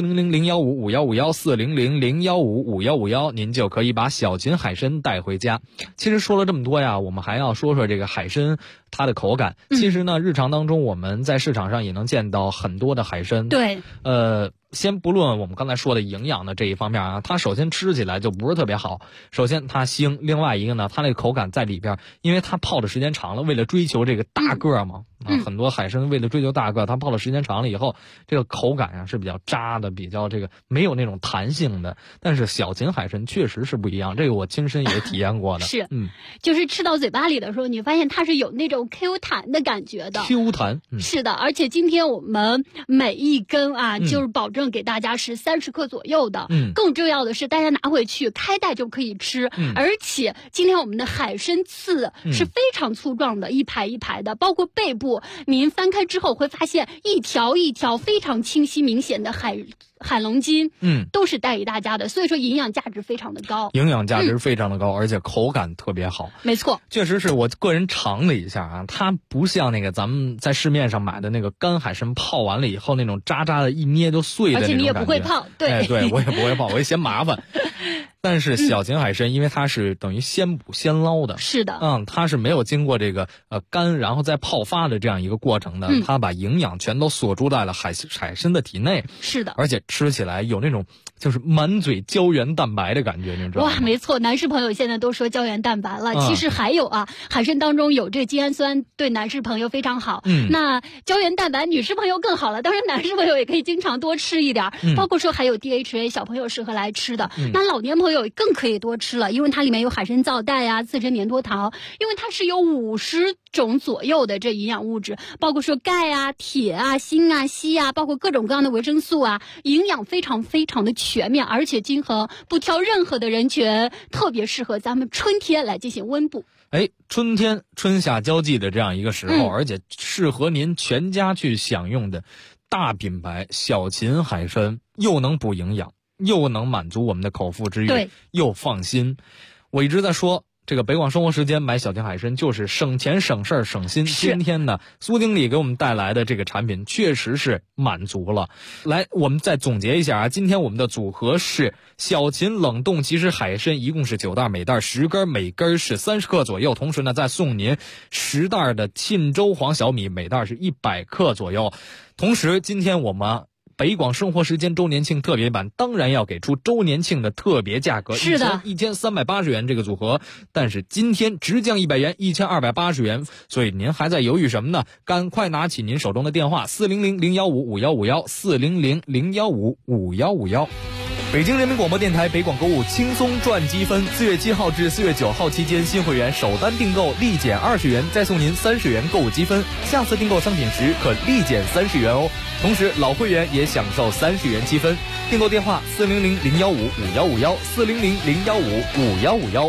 400-015-5151，400-015-5151，您就可以把小秦海参带回家。其实说了这么多呀，我们还要说说这个海参它的口感。其实呢，日常当中我们在市场上也能见到很多的海参。 对， 先不论我们刚才说的营养的这一方面啊，它首先吃起来就不是特别好。首先它腥，另外一个呢，它那个口感在里边，因为它泡的时间长了，为了追求这个大个嘛，很多海参为了追求大个，它泡的时间长了以后，这个口感啊是比较渣的，比较这个没有那种弹性的。但是小秦海参确实是不一样，这个我亲身也体验过的。 是，就是吃到嘴巴里的时候，你发现它是有那种 Q 弹的感觉的。 Q 弹， 是的，而且今天我们每一根啊，就是保证给大家是30克左右的。更重要的是，大家拿回去开袋就可以吃。而且今天我们的海参刺是非常粗壮的，一排一排的，包括背部，您翻开之后会发现一条一条非常清晰明显的海海龙金，都是带给大家的，所以说营养价值非常的高， 营养价值非常的高，而且口感特别好。 没错， 确实是我个人尝了一下啊，它不像那个咱们在市面上买的那个干海参泡完了以后那种渣渣的，一捏就碎的那种感觉。 而且你也不会泡，对， 哎，对我也不会泡，我也嫌麻烦。但是小秦海参，因为它是等于现捕现捞的， 是的， 它是没有经过这个干然后再泡发的这样一个过程的，它把营养全都锁住在了海参的体内， 是的， 而且吃起来有那种就是满嘴胶原蛋白的感觉，你知道吗？ 哇，没错，男士朋友现在都说胶原蛋白了，其实还有啊，海参当中有这个精氨酸，对男士朋友非常好。那胶原蛋白女士朋友更好了，当然男士朋友也可以经常多吃一点，包括说还有 DHA， 小朋友适合来吃的。那老年朋友更可以多吃了，因为它里面有海参皂苷啊、刺身棉多糖，因为它是有50种左右的这营养物质，包括说钙啊、铁啊、锌啊、硒啊，包括各种各样的维生素啊，营养非常非常的全面，而且均衡，不挑任何的人群，特别适合咱们春天来进行温补。 春天春夏交际的这样一个时候，而且适合您全家去享用的大品牌小秦海参，又能补营养，又能满足我们的口腹之欲，又放心。我一直在说这个北广生活时间买小秦海参就是省钱省事儿省心。今天呢，苏经理给我们带来的这个产品确实是满足了。来，我们再总结一下啊，今天我们的组合是小秦冷冻即食海参，一共是9袋，每袋10根，每根是30克左右。同时呢，再送您10袋的沁州黄小米，每袋是100克左右。同时，今天我们北广生活时间周年庆特别版当然要给出周年庆的特别价格， 是的 ，1380元这个组合，但是今天直降100元，1280元，所以您还在犹豫什么呢？赶快拿起您手中的电话400-015-5151，400-015-5151。北京人民广播电台北广购物轻松赚积分，4月7号至4月9号期间，新会员首单订购立减20元，再送您30元购物积分，下次订购商品时可立减30元哦。同时老会员也享受30元积分。订购电话400-015-5151，400-015-5151。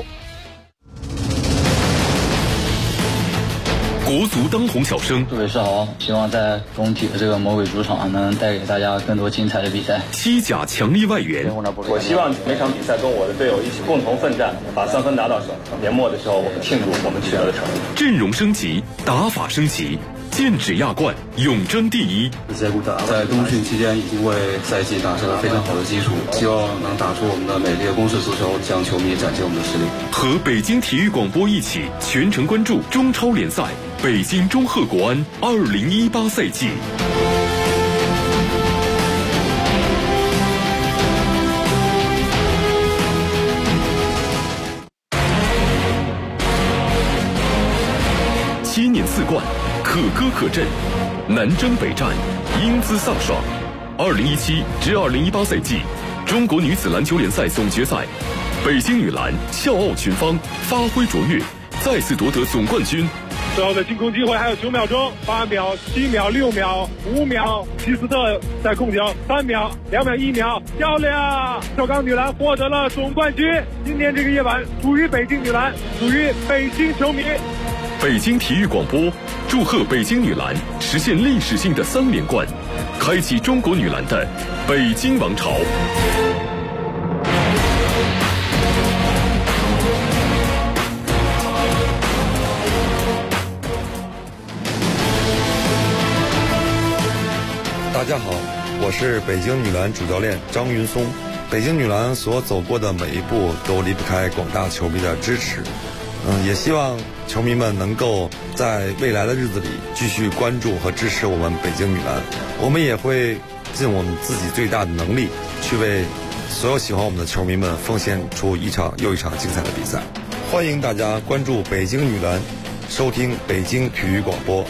国足当红小生， 各位是好，希望在工体的这个魔鬼主场能带给大家更多精彩的比赛。 西甲强力外援， 我希望每场比赛跟我的队友一起共同奋战，把3分拿到手。年末的时候，我们庆祝我们取得的成绩。 阵容升级，打法升级，剑指亚冠，永争第一。 在冬训期间已经为赛季打下了非常好的基础，希望能打出我们的美丽的攻势足球，向球迷展现我们的实力。 和北京体育广播一起全程关注中超联赛北京中赫国安2018赛季。7年4冠，可歌可阵，南征北战，英姿飒爽。2017至2018赛季中国女子篮球联赛总决赛，北京女篮笑傲群芳，发挥卓越，再次夺得总冠军。 最后的进攻机会还有9秒钟，8秒、7秒、6秒、5秒，希斯特在控球，3秒、2秒、1秒，漂亮！首钢女篮获得了总冠军。今天这个夜晚属于北京女篮，属于北京球迷。 北京体育广播祝贺北京女篮实现历史性的3连冠，开启中国女篮的北京王朝。 大家好，我是北京女篮主教练张云松。北京女篮所走过的每一步都离不开广大球迷的支持。也希望球迷们能够在未来的日子里继续关注和支持我们北京女篮。我们也会尽我们自己最大的能力，去为所有喜欢我们的球迷们奉献出一场又一场精彩的比赛。欢迎大家关注北京女篮，收听北京体育广播。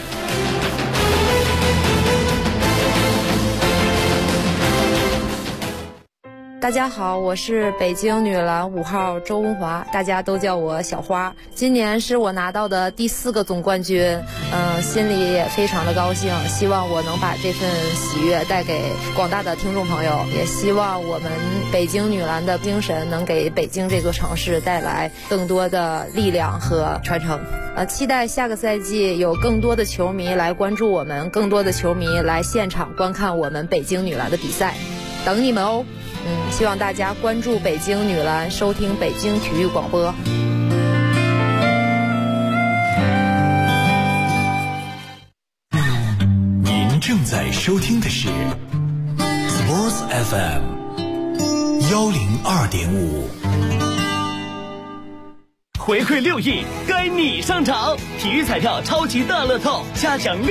大家好，我是北京女篮5号周文华，大家都叫我小花。今年是我拿到的第4个总冠军，心里也非常的高兴，希望我能把这份喜悦带给广大的听众朋友，也希望我们北京女篮的精神能给北京这座城市带来更多的力量和传承。期待下个赛季有更多的球迷来关注我们，更多的球迷来现场观看我们北京女篮的比赛。 等你们哦。希望大家关注北京女篮，收听北京体育广播。 您正在收听的是 Sports FM 102.5。 回馈6亿，该你上场！体育彩票超级大乐透，加奖